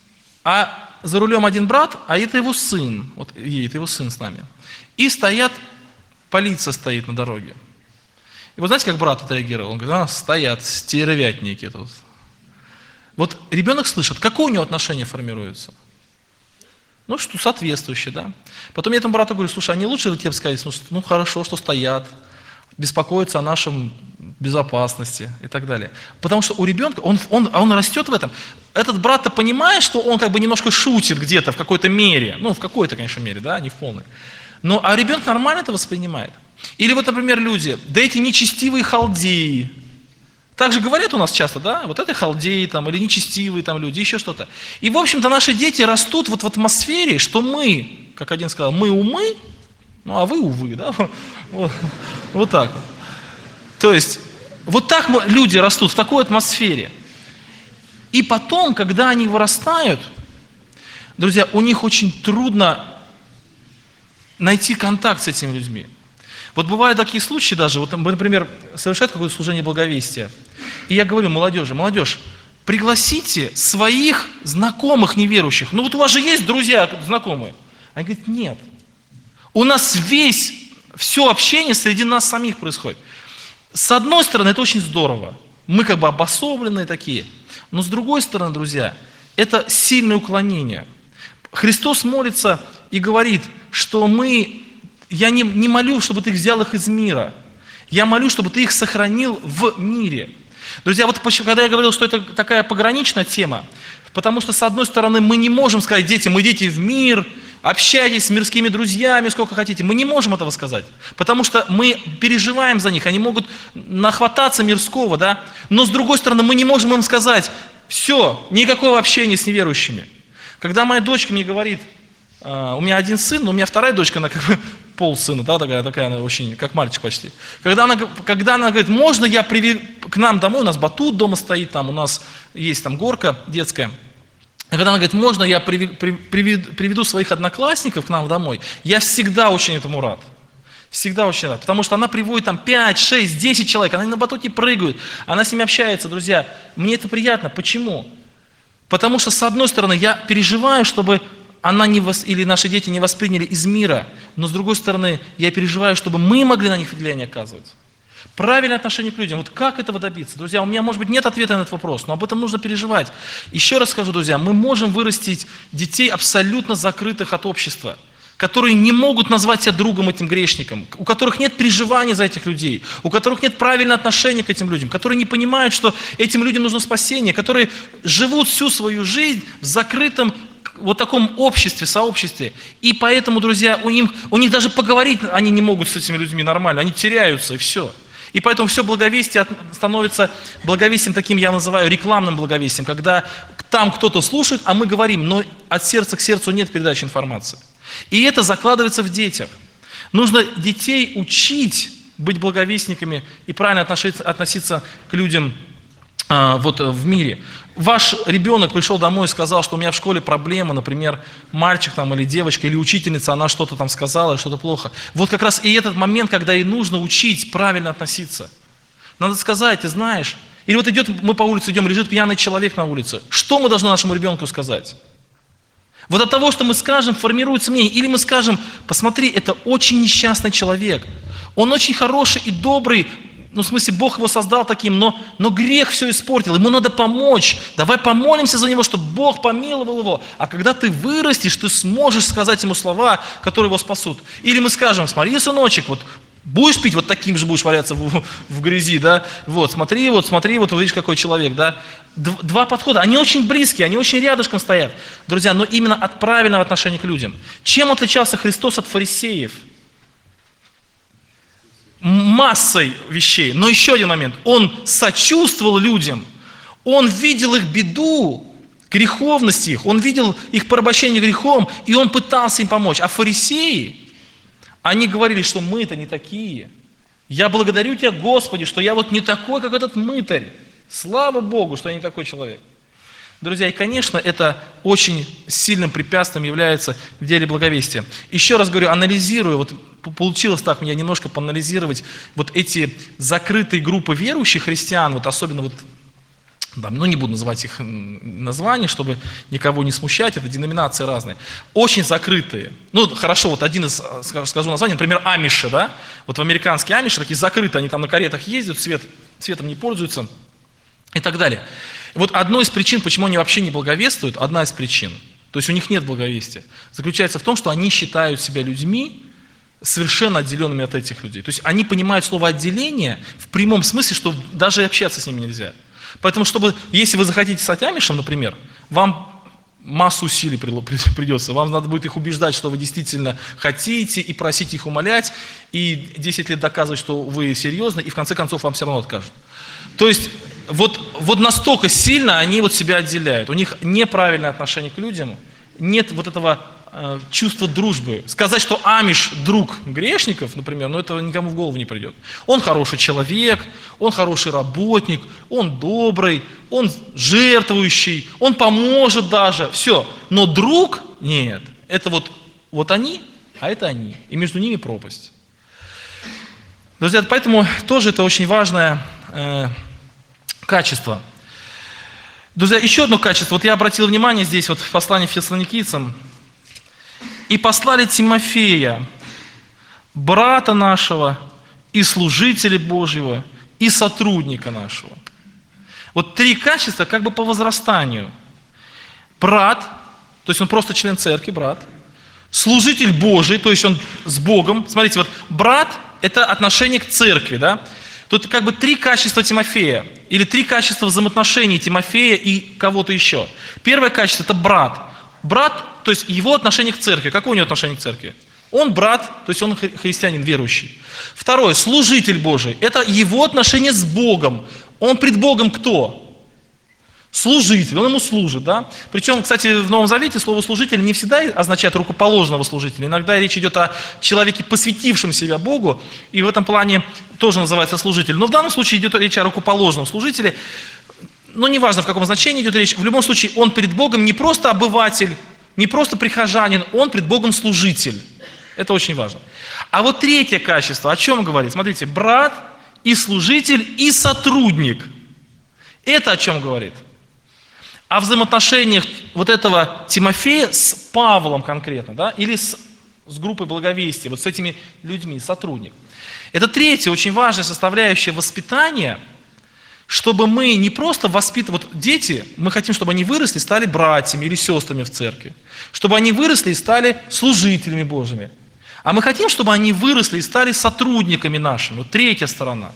А за рулем один брат, а это его сын, вот едет его сын с нами. И полиция стоит на дороге. И вы знаете, как брат отреагировал? Он говорит, стоят стервятники тут. Вот ребенок слышит, какое у него отношение формируется? Ну, что соответствующее, да. Потом я этому брату говорю, слушай, а не лучше ли тебе сказать, ну хорошо, что стоят, беспокоятся о нашем безопасности и так далее. Потому что у ребенка, он растет в этом. Этот брат-то понимает, что он как бы немножко шутит где-то в какой-то мере. Ну, в какой-то, конечно, мере, да, не в полной. А ребенок нормально это воспринимает. Или вот, например, люди, да эти нечестивые халдеи. Так же говорят у нас часто, да, вот это халдеи там, или нечестивые там люди, еще что-то. И, в общем-то, наши дети растут вот в атмосфере, что мы, как один сказал, мы умы, ну, а вы увы, да, вот так вот. То есть, вот так люди растут в такой атмосфере. И потом, когда они вырастают, друзья, у них очень трудно найти контакт с этими людьми. Вот бывают такие случаи даже, вот, например, совершают какое-то служение благовестия. И я говорю молодежь, пригласите своих знакомых неверующих. Ну вот у вас же есть друзья знакомые. Они говорят, нет. У нас все общение среди нас самих происходит. С одной стороны, это очень здорово. Мы как бы обособленные такие. Но с другой стороны, друзья, это сильное уклонение. Христос молится и говорит, что я не молю, чтобы ты взял их из мира. Я молю, чтобы ты их сохранил в мире. Друзья, вот когда я говорил, что это такая пограничная тема, потому что, с одной стороны, мы не можем сказать, дети, мы идите в мир, общайтесь с мирскими друзьями, сколько хотите. Мы не можем этого сказать, потому что мы переживаем за них, они могут нахвататься мирского, да? Но, с другой стороны, мы не можем им сказать, все, никакого общения с неверующими. Когда моя дочка мне говорит, у меня один сын, но у меня вторая дочка, она как бы полсына, да, такая она очень, как мальчик почти. Когда она говорит, можно я к нам домой, у нас батут дома стоит, там у нас есть там горка детская. Когда она говорит, можно я приведу своих одноклассников к нам домой, я всегда очень этому рад. Всегда очень рад, потому что она приводит там 5, 6, 10 человек, она на батуте прыгают, она с ними общается, друзья. Мне это приятно. Почему? Потому что, с одной стороны, я переживаю, чтобы или наши дети не восприняли из мира, но с другой стороны, я переживаю, чтобы мы могли на них влияние оказывать. Правильное отношение к людям. Вот как этого добиться? Друзья, у меня, может быть, нет ответа на этот вопрос, но об этом нужно переживать. Еще раз скажу, друзья, мы можем вырастить детей абсолютно закрытых от общества, которые не могут назвать себя другом этим грешникам, у которых нет переживаний за этих людей, у которых нет правильного отношения к этим людям, которые не понимают, что этим людям нужно спасение, которые живут всю свою жизнь в закрытом вот таком обществе, сообществе. И поэтому, друзья, у них даже поговорить они не могут с этими людьми нормально, они теряются, и все. И поэтому все благовестие становится благовестием таким, я называю, рекламным благовестием, когда там кто-то слушает, а мы говорим, но от сердца к сердцу нет передачи информации. И это закладывается в детях. Нужно детей учить быть благовестниками и правильно относиться к людям вот в мире. Ваш ребенок пришел домой и сказал, что у меня в школе проблема, например, мальчик там, или девочка, или учительница, она что-то там сказала, что-то плохо. Вот как раз и этот момент, когда и нужно учить правильно относиться. Надо сказать, ты знаешь, или вот мы по улице идем, лежит пьяный человек на улице. Что мы должны нашему ребенку сказать? Вот от того, что мы скажем, формируется мнение. Или мы скажем, посмотри, это очень несчастный человек. Он очень хороший и добрый, ну, в смысле, Бог его создал таким, но грех все испортил, ему надо помочь. Давай помолимся за него, чтобы Бог помиловал его. А когда ты вырастешь, ты сможешь сказать ему слова, которые его спасут. Или мы скажем, смотри, сыночек, вот будешь пить, вот таким же будешь валяться в грязи, да, вот, смотри, вот видишь, какой человек, да. Два подхода, они очень близкие, они очень рядышком стоят. Друзья, но именно от правильного отношения к людям. Чем отличался Христос от фарисеев? Массой вещей. Но еще один момент. Он сочувствовал людям. Он видел их беду, греховность их. Он видел их порабощение грехом, и он пытался им помочь. А фарисеи, они говорили, что мы-то не такие. Я благодарю Тебя, Господи, что я вот не такой, как этот мытарь. Слава Богу, что я не такой человек. Друзья, и, конечно, это очень сильным препятствием является в деле благовестия. Еще раз говорю, анализируя, вот получилось так мне немножко поанализировать вот эти закрытые группы верующих христиан, вот особенно вот там, ну, не буду называть их названия, чтобы никого не смущать, это деноминации разные, очень закрытые. Ну, хорошо, вот один из, скажу название, например, амиши, да, вот в американские амиши такие закрытые, они там на каретах ездят, светом не пользуются и так далее. Вот одной из причин, почему они вообще не благовествуют, одна из причин, то есть у них нет благовестия, заключается в том, что они считают себя людьми, совершенно отделенными от этих людей. То есть они понимают слово «отделение» в прямом смысле, что даже общаться с ними нельзя. Поэтому, если вы захотите стать амишем, например, вам массу усилий придется, вам надо будет их убеждать, что вы действительно хотите, и просить их умолять, и 10 лет доказывать, что вы серьезны, и в конце концов вам все равно откажут. То есть вот настолько сильно они вот себя отделяют. У них неправильное отношение к людям, нет вот этого чувства дружбы. Сказать, что амиш друг грешников, например, ну это никому в голову не придет. Он хороший человек, он хороший работник, он добрый, он жертвующий, он поможет даже, все. Но друг нет. Это вот они, а это они. И между ними пропасть. Друзья, поэтому тоже это очень важное качество. Друзья, еще одно качество. Вот я обратил внимание здесь, вот в послании Фессалоникийцам. «И послали Тимофея, брата нашего, и служителя Божьего, и сотрудника нашего». Вот 3 качества как бы по возрастанию. Брат, то есть он просто член церкви, брат. Служитель Божий, то есть он с Богом. Смотрите, вот брат – это отношение к церкви, да? Тут как бы 3 качества Тимофея, или 3 качества взаимоотношений Тимофея и кого-то еще. Первое качество – это брат. Брат, то есть его отношение к церкви. Какое у него отношение к церкви? Он брат, то есть он христианин, верующий. Второе, служитель Божий. Это его отношение с Богом. Он пред Богом кто? Служитель, он ему служит, да? Причем, кстати, в Новом Завете слово «служитель» не всегда означает рукоположенного служителя. Иногда речь идет о человеке, посвятившем себя Богу, и в этом плане тоже называется служитель. Но в данном случае идет речь о рукоположенном служителе. Но неважно, в каком значении идет речь, в любом случае он перед Богом не просто обыватель, не просто прихожанин, он пред Богом служитель. Это очень важно. А вот 3 качество, о чем говорит? Смотрите, брат и служитель и сотрудник. Это о чем говорит? О взаимоотношениях вот этого Тимофея с Павлом конкретно, да, или с группой благовестия, вот с этими людьми, сотрудник. Это 3 очень важная составляющая воспитания, чтобы мы не просто воспитывали, вот дети, мы хотим, чтобы они выросли и стали братьями или сестрами в церкви, чтобы они выросли и стали служителями Божьими. А мы хотим, чтобы они выросли и стали сотрудниками нашими. Вот 3 сторона.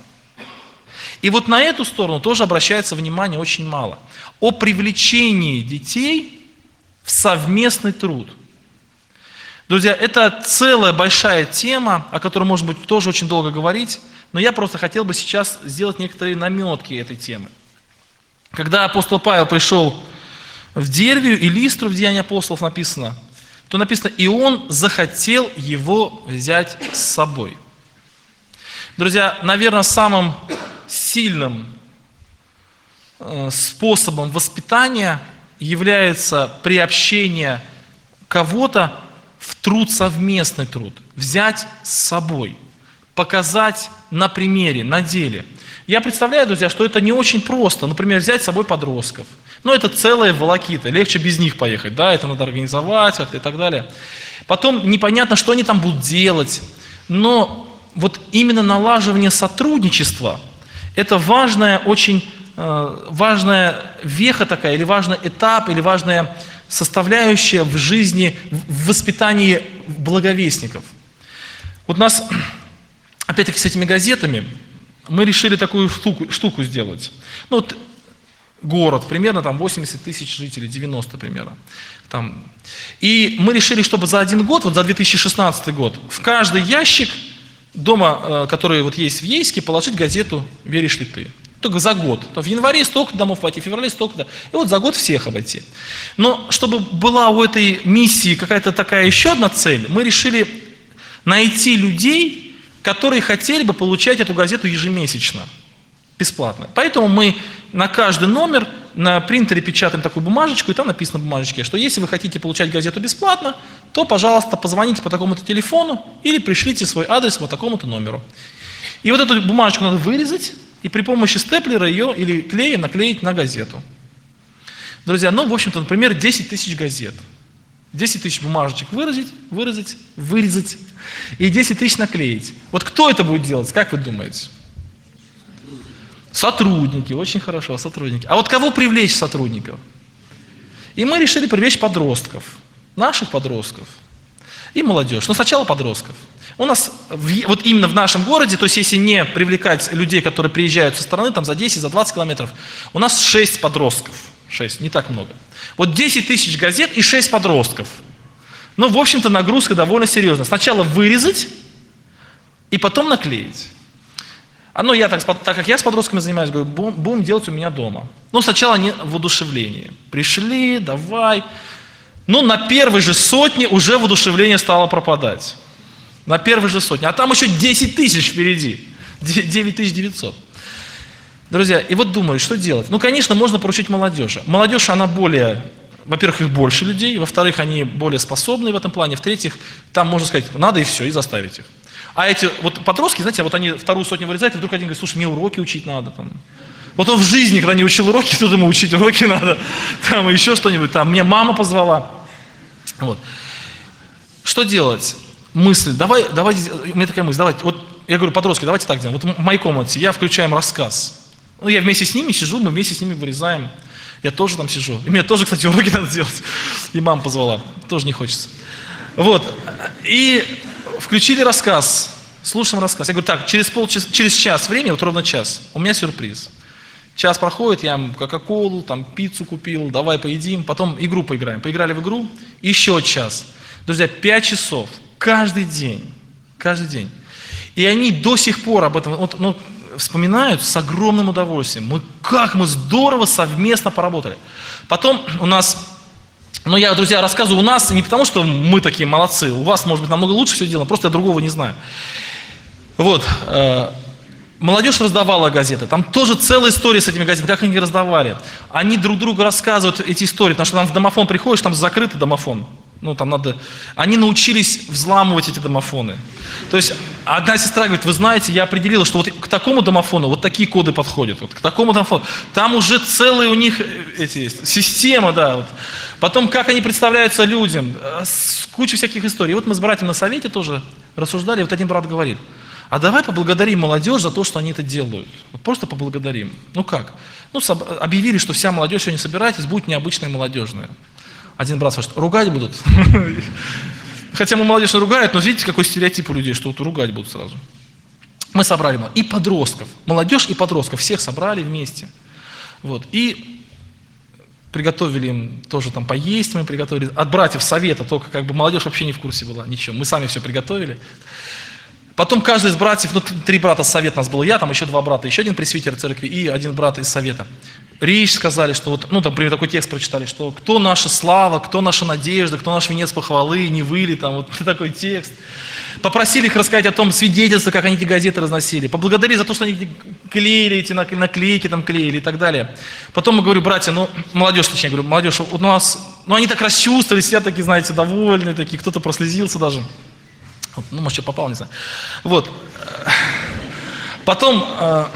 И вот на эту сторону тоже обращается внимание очень мало. О привлечении детей в совместный труд. Друзья, это целая большая тема, о которой, может быть, тоже очень долго говорить, но я просто хотел бы сейчас сделать некоторые наметки этой темы. Когда апостол Павел пришел в Дервию и Листру, в Деянии апостолов написано, то написано, и он захотел его взять с собой. Друзья, наверное, самым сильным способом воспитания является приобщение кого-то в труд, совместный труд, взять с собой, показать на примере, на деле. Я представляю, друзья, что это не очень просто, например, взять с собой подростков. Но это целая волокита, легче без них поехать, да, это надо организовать и так далее. Потом непонятно, что они там будут делать, но вот именно налаживание сотрудничества – это важная, очень важная веха такая, или важный этап, или важная составляющая в жизни, в воспитании благовестников. Вот нас, опять-таки, с этими газетами мы решили такую штуку сделать. Ну, вот город, примерно там 80 тысяч жителей, 90 примерно. Там. И мы решили, чтобы за 1 год, вот за 2016 год, в каждый ящик дома, который вот есть в Ейске, положить газету «Веришь ли ты?». Только за год. То в январе столько домов пойти, в феврале столько. И вот за год всех обойти. Но чтобы была у этой миссии какая-то такая еще одна цель, мы решили найти людей, которые хотели бы получать эту газету ежемесячно, бесплатно. Поэтому мы на каждый номер на принтере печатаем такую бумажечку, и там написано на бумажечке, что если вы хотите получать газету бесплатно, то, пожалуйста, позвоните по такому-то телефону или пришлите свой адрес по такому-то номеру. И вот эту бумажечку надо вырезать, и при помощи степлера ее или клея наклеить на газету. Друзья, ну, в общем-то, например, 10 тысяч газет. 10 тысяч бумажечек вырезать и 10 тысяч наклеить. Вот кто это будет делать, как вы думаете? Сотрудники, очень хорошо, сотрудники. А вот кого привлечь сотрудников? И мы решили привлечь подростков, наших подростков и молодежь. Но сначала подростков. У нас вот именно в нашем городе, то есть если не привлекать людей, которые приезжают со стороны, там за 10, за 20 километров, у нас 6 подростков. 6, не так много. Вот 10 тысяч газет и 6 подростков. Ну, в общем-то, нагрузка довольно серьезная. Сначала вырезать и потом наклеить. Ну, я так как я с подростками занимаюсь, говорю, будем делать у меня дома. Ну, сначала они в воодушевлении. Пришли, давай. Ну, на первой же сотне уже воодушевление стало пропадать. На первой же сотне. А там еще 10 тысяч впереди. 9900. Друзья, и вот думаю, что делать? Ну, конечно, можно поручить молодежи. Молодежь, она более, во-первых, их больше людей, во-вторых, они более способны в этом плане, в-третьих, там, можно сказать, надо и все, и заставить их. А эти вот подростки, знаете, вот они вторую сотню вырезают, и вдруг один говорит, слушай, мне уроки учить надо. Там. Вот он в жизни, когда не учил уроки, тут ему учить уроки надо, там еще что-нибудь, там, мне мама позвала. Вот. Что делать? Мысль, давайте, у меня такая мысль, давайте, вот я говорю, подростки, давайте так делаем. Вот в моей комнате я включаю рассказ. Ну, я вместе с ними сижу, мы вместе с ними вырезаем. Я тоже там сижу. И мне тоже, кстати, уроки надо делать. И мама позвала. Тоже не хочется. Вот. И включили рассказ. Слушаем рассказ. Я говорю, так, через час времени, вот ровно час, у меня сюрприз. Час проходит, я кока-колу, там, пиццу купил, давай поедим. Потом игру поиграем. Поиграли в игру, еще час. Друзья, 5 часов. Каждый день. Каждый день. И они до сих пор об этом... Вот, ну, вспоминают с огромным удовольствием. Как мы здорово совместно поработали. Потом у нас, ну я, друзья, рассказываю у нас не потому, что мы такие молодцы, у вас, может быть, намного лучше все делано, просто я другого не знаю. Вот, молодежь раздавала газеты, там тоже целая история с этими газетами, как они раздавали. Они друг другу рассказывают эти истории, потому что там в домофон приходишь, там закрытый домофон. Ну, там надо... Они научились взламывать эти домофоны. То есть одна сестра говорит, вы знаете, я определила, что вот к такому домофону вот такие коды подходят, вот к такому домофону. Там уже целая у них система, да. Вот. Потом, как они представляются людям, куча всяких историй. И вот мы с братьями на совете тоже рассуждали, вот один брат говорит, а давай поблагодарим молодежь за то, что они это делают. Вот просто поблагодарим. Ну как? Ну, объявили, что вся молодежь сегодня собирайтесь, будет необычная молодежная. Один брат скажет, ругать будут. Хотя мы молодежь ругают, но видите, какой стереотип у людей, что вот ругать будут сразу. Мы собрали и подростков, молодежь и подростков, всех собрали вместе. Вот. И приготовили им тоже там поесть, мы приготовили. От братьев совета, только как бы молодежь вообще не в курсе была, ничего. Мы сами все приготовили. Потом каждый из братьев, ну 3 брата с совета нас было, я, там еще 2 брата, еще один пресвитер церкви и 1 брат из совета. Речь сказали, что вот, ну там, например, такой текст прочитали, что кто наша слава, кто наша надежда, кто наш венец похвалы, не вы ли, там вот такой текст. Попросили их рассказать о том свидетельстве, как они эти газеты разносили. Поблагодарили за то, что они клеили эти наклейки, там клеили и так далее. Потом мы говорю, братья, ну, молодежь, точнее, говорю, молодежь, у нас, ну они так расчувствовались, все такие, знаете, довольные такие, кто-то прослезился даже. Ну, может, что попал, не знаю. Вот. Потом...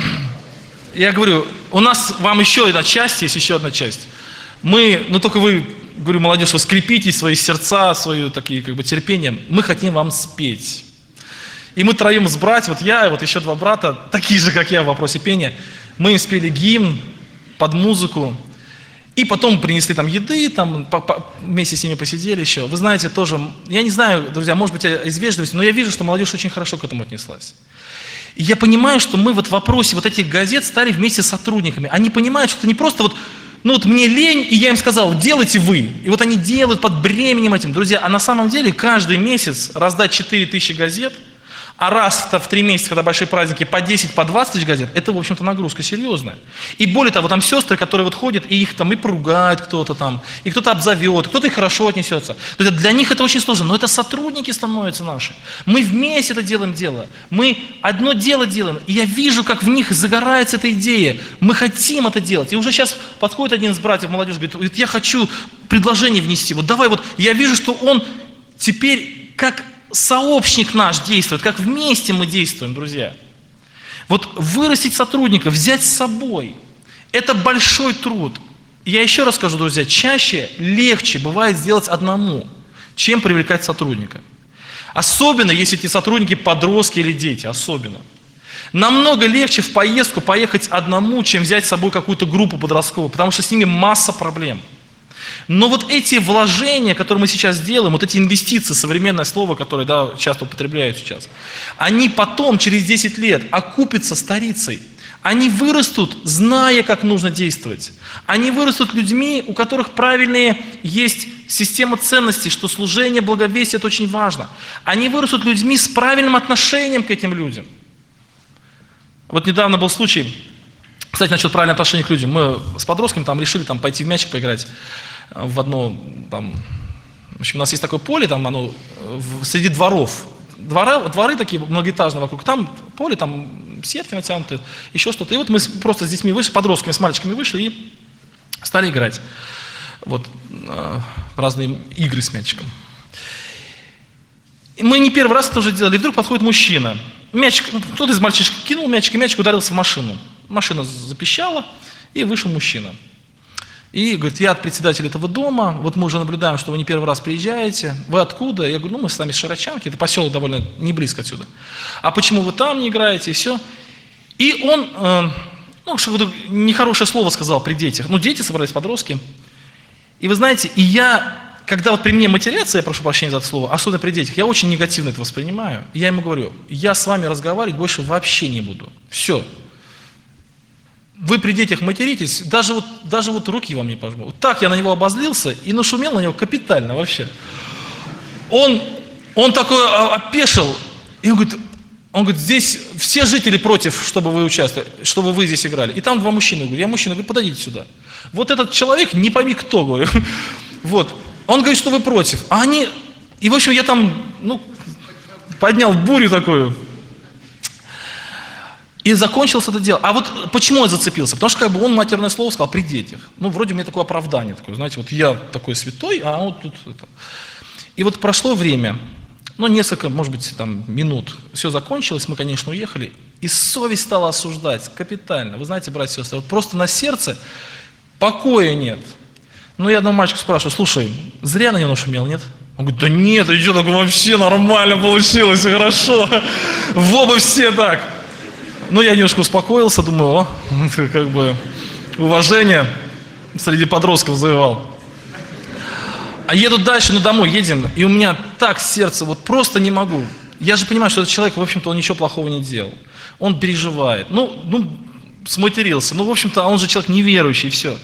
Я говорю, у нас вам еще одна часть, есть еще одна часть. Мы, ну только вы, говорю, молодежь, вы скрепите свои сердца, свое такие как бы терпение. Мы хотим вам спеть. И мы троем с братьями, вот я и вот еще 2 брата, такие же, как я в вопросе пения, мы им спели гимн под музыку. И потом принесли там еды, там вместе с ними посидели еще. Вы знаете, тоже, я не знаю, друзья, может быть, из вежливости, но я вижу, что молодежь очень хорошо к этому отнеслась. И я понимаю, что мы вот в вопросе вот этих газет стали вместе с сотрудниками. Они понимают, что это не просто вот, ну вот мне лень, и я им сказал, делайте вы. И вот они делают под бременем этим. Друзья, а на самом деле каждый месяц раздать 4000 газет, а раз в 3 месяца, когда большие праздники, по 10, по 20 тысяч газет, это, в общем-то, нагрузка серьезная. И более того, там сестры, которые вот ходят, и их там и поругают кто-то там, и кто-то обзовет, кто-то и хорошо отнесется. Для них это очень сложно, но это сотрудники становятся наши. Мы вместе это делаем дело. Мы одно дело делаем, и я вижу, как в них загорается эта идея. Мы хотим это делать. И уже сейчас подходит один из братьев молодежи, говорит, я хочу предложение внести. Вот давай вот, я вижу, что он теперь как сообщник наш действует, как вместе мы действуем, друзья. Вот вырастить сотрудника, взять с собой – это большой труд. Я еще раз скажу, друзья, чаще легче бывает сделать одному, чем привлекать сотрудника. Особенно, если эти сотрудники подростки или дети, особенно. Намного легче в поездку поехать одному, чем взять с собой какую-то группу подростковую, потому что с ними масса проблем. Но вот эти вложения, которые мы сейчас делаем, вот эти инвестиции, современное слово, которое часто употребляют сейчас, они потом, через 10 лет, окупятся старицей. Они вырастут, зная, как нужно действовать. Они вырастут людьми, у которых правильная есть система ценностей, что служение, благовестие – это очень важно. Они вырастут людьми с правильным отношением к этим людям. Вот недавно был случай, кстати, насчет правильного отношения к людям. Мы с подростками решили пойти в мячик поиграть в одно, в общем, у нас есть такое поле, оно среди дворов. Дворы такие многоэтажные вокруг, там поле, сетки натянуты, еще что-то. И вот мы просто с детьми вышли, подростками, с мальчиками вышли и стали играть. Вот, разные игры с мячиком. И мы не первый раз это уже делали, и вдруг подходит мужчина. Кто-то из мальчишек кинул мячик, и мячик ударился в машину. Машина запищала, и вышел мужчина. И говорит: я от председателя этого дома, вот мы уже наблюдаем, что вы не первый раз приезжаете. Вы откуда? Я говорю: мы с вами с Широчанки, это поселок довольно не близко отсюда. А почему вы там не играете? И все. И он, что-то нехорошее слово сказал при детях. Дети собрались, подростки. И вы знаете, и я, когда при мне матерятся, я прошу прощения за это слово, особенно при детях, я очень негативно это воспринимаю. И я ему говорю: я с вами разговаривать больше вообще не буду. Все. Вы при детях материтесь, даже руки вам не пожму. Вот так я на него обозлился и нашумел на него капитально вообще. Он такой опешил, и он говорит: здесь все жители против, чтобы вы участвовали, чтобы вы здесь играли. И там два мужчины. Я мужчина, говорю: подойдите сюда. Вот этот человек, не пойми кто, говорю. Вот. Он говорит, что вы против. И в общем я поднял бурю такую. И закончилось это дело. А вот почему я зацепился? Потому что он матерное слово сказал при детях. Вроде у меня такое оправдание. Знаете, вот я такой святой, а вот тут это. И вот прошло время, несколько, может быть, минут. Все закончилось, мы, конечно, уехали. И совесть стала осуждать капитально. Вы знаете, братья и сестры, вот просто на сердце покоя нет. Я одного мальчика спрашиваю: слушай, зря на него нашумел, нет? Он говорит: да нет, и что, такое вообще нормально получилось, хорошо. В оба все так. Я немножко успокоился, думаю: уважение среди подростков завоевал. А еду дальше, домой едем, и у меня так сердце, просто не могу. Я же понимаю, что этот человек, в общем-то, он ничего плохого не делал. Он переживает. Сматерился. В общем-то, он же человек неверующий, и все.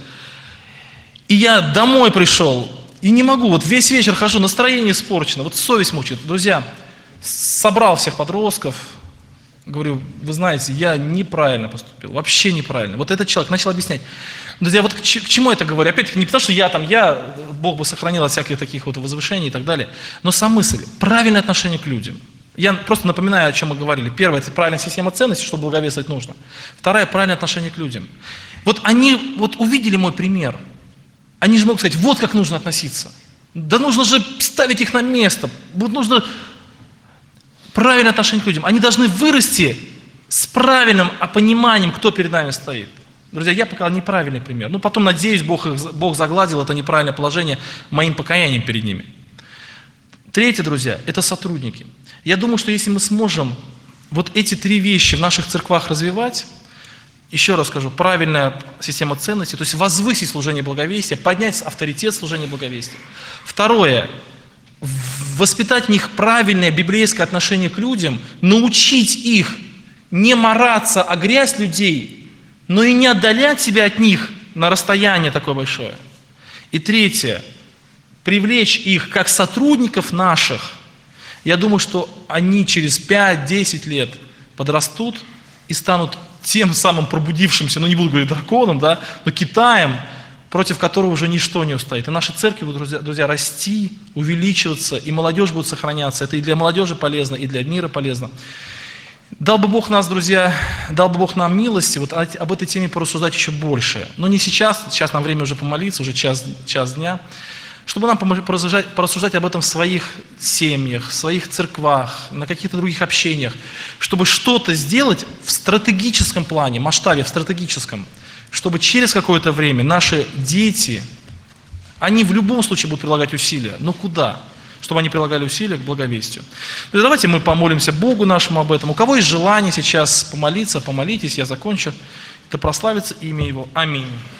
И я домой пришел, и не могу, весь вечер хожу, настроение испорчено, совесть мучает. Друзья, собрал всех подростков, говорю: вы знаете, я неправильно поступил, вообще неправильно. Вот этот человек начал объяснять. Друзья, к чему я это говорю? Опять-таки, не потому, что Бог бы сохранил от всяких таких возвышений и так далее, но сам мысль, правильное отношение к людям. Я просто напоминаю, о чем мы говорили. Первое – это правильная система ценностей, что благовествовать нужно. Второе – правильное отношение к людям. Они увидели мой пример. Они же могут сказать: вот как нужно относиться. Да нужно же ставить их на место. Нужно правильное отношение к людям. Они должны вырасти с правильным пониманием, кто перед нами стоит. Друзья, я показал неправильный пример. Потом, надеюсь, Бог загладил это неправильное положение моим покаянием перед ними. Третье, друзья, это сотрудники. Я думаю, что если мы сможем эти три вещи в наших церквах развивать, еще раз скажу, правильная система ценностей, то есть возвысить служение благовестия, поднять авторитет служения благовестия. Второе, воспитать в них правильное библейское отношение к людям, научить их не мараться о грязь людей, но и не отдалять себя от них на расстояние такое большое. И третье, привлечь их как сотрудников наших. Я думаю, что они через 5-10 лет подрастут и станут тем самым пробудившимся, не буду говорить драконом, но Китаем, против которого уже ничто не устоит. И наши церкви будут, друзья, расти, увеличиваться, и молодежь будет сохраняться. Это и для молодежи полезно, и для мира полезно. Дал бы Бог нас, друзья, дал бы Бог нам милости об этой теме порассуждать еще больше. Но не сейчас, сейчас нам время уже помолиться, уже час дня, чтобы нам порассуждать об этом в своих семьях, в своих церквах, на каких-то других общениях, чтобы что-то сделать в стратегическом плане, масштабе, в стратегическом, чтобы через какое-то время наши дети, они в любом случае будут прилагать усилия. Но куда? Чтобы они прилагали усилия к благовестию. Давайте мы помолимся Богу нашему об этом. У кого есть желание сейчас помолиться, помолитесь, я закончу. Да прославится имя Его. Аминь.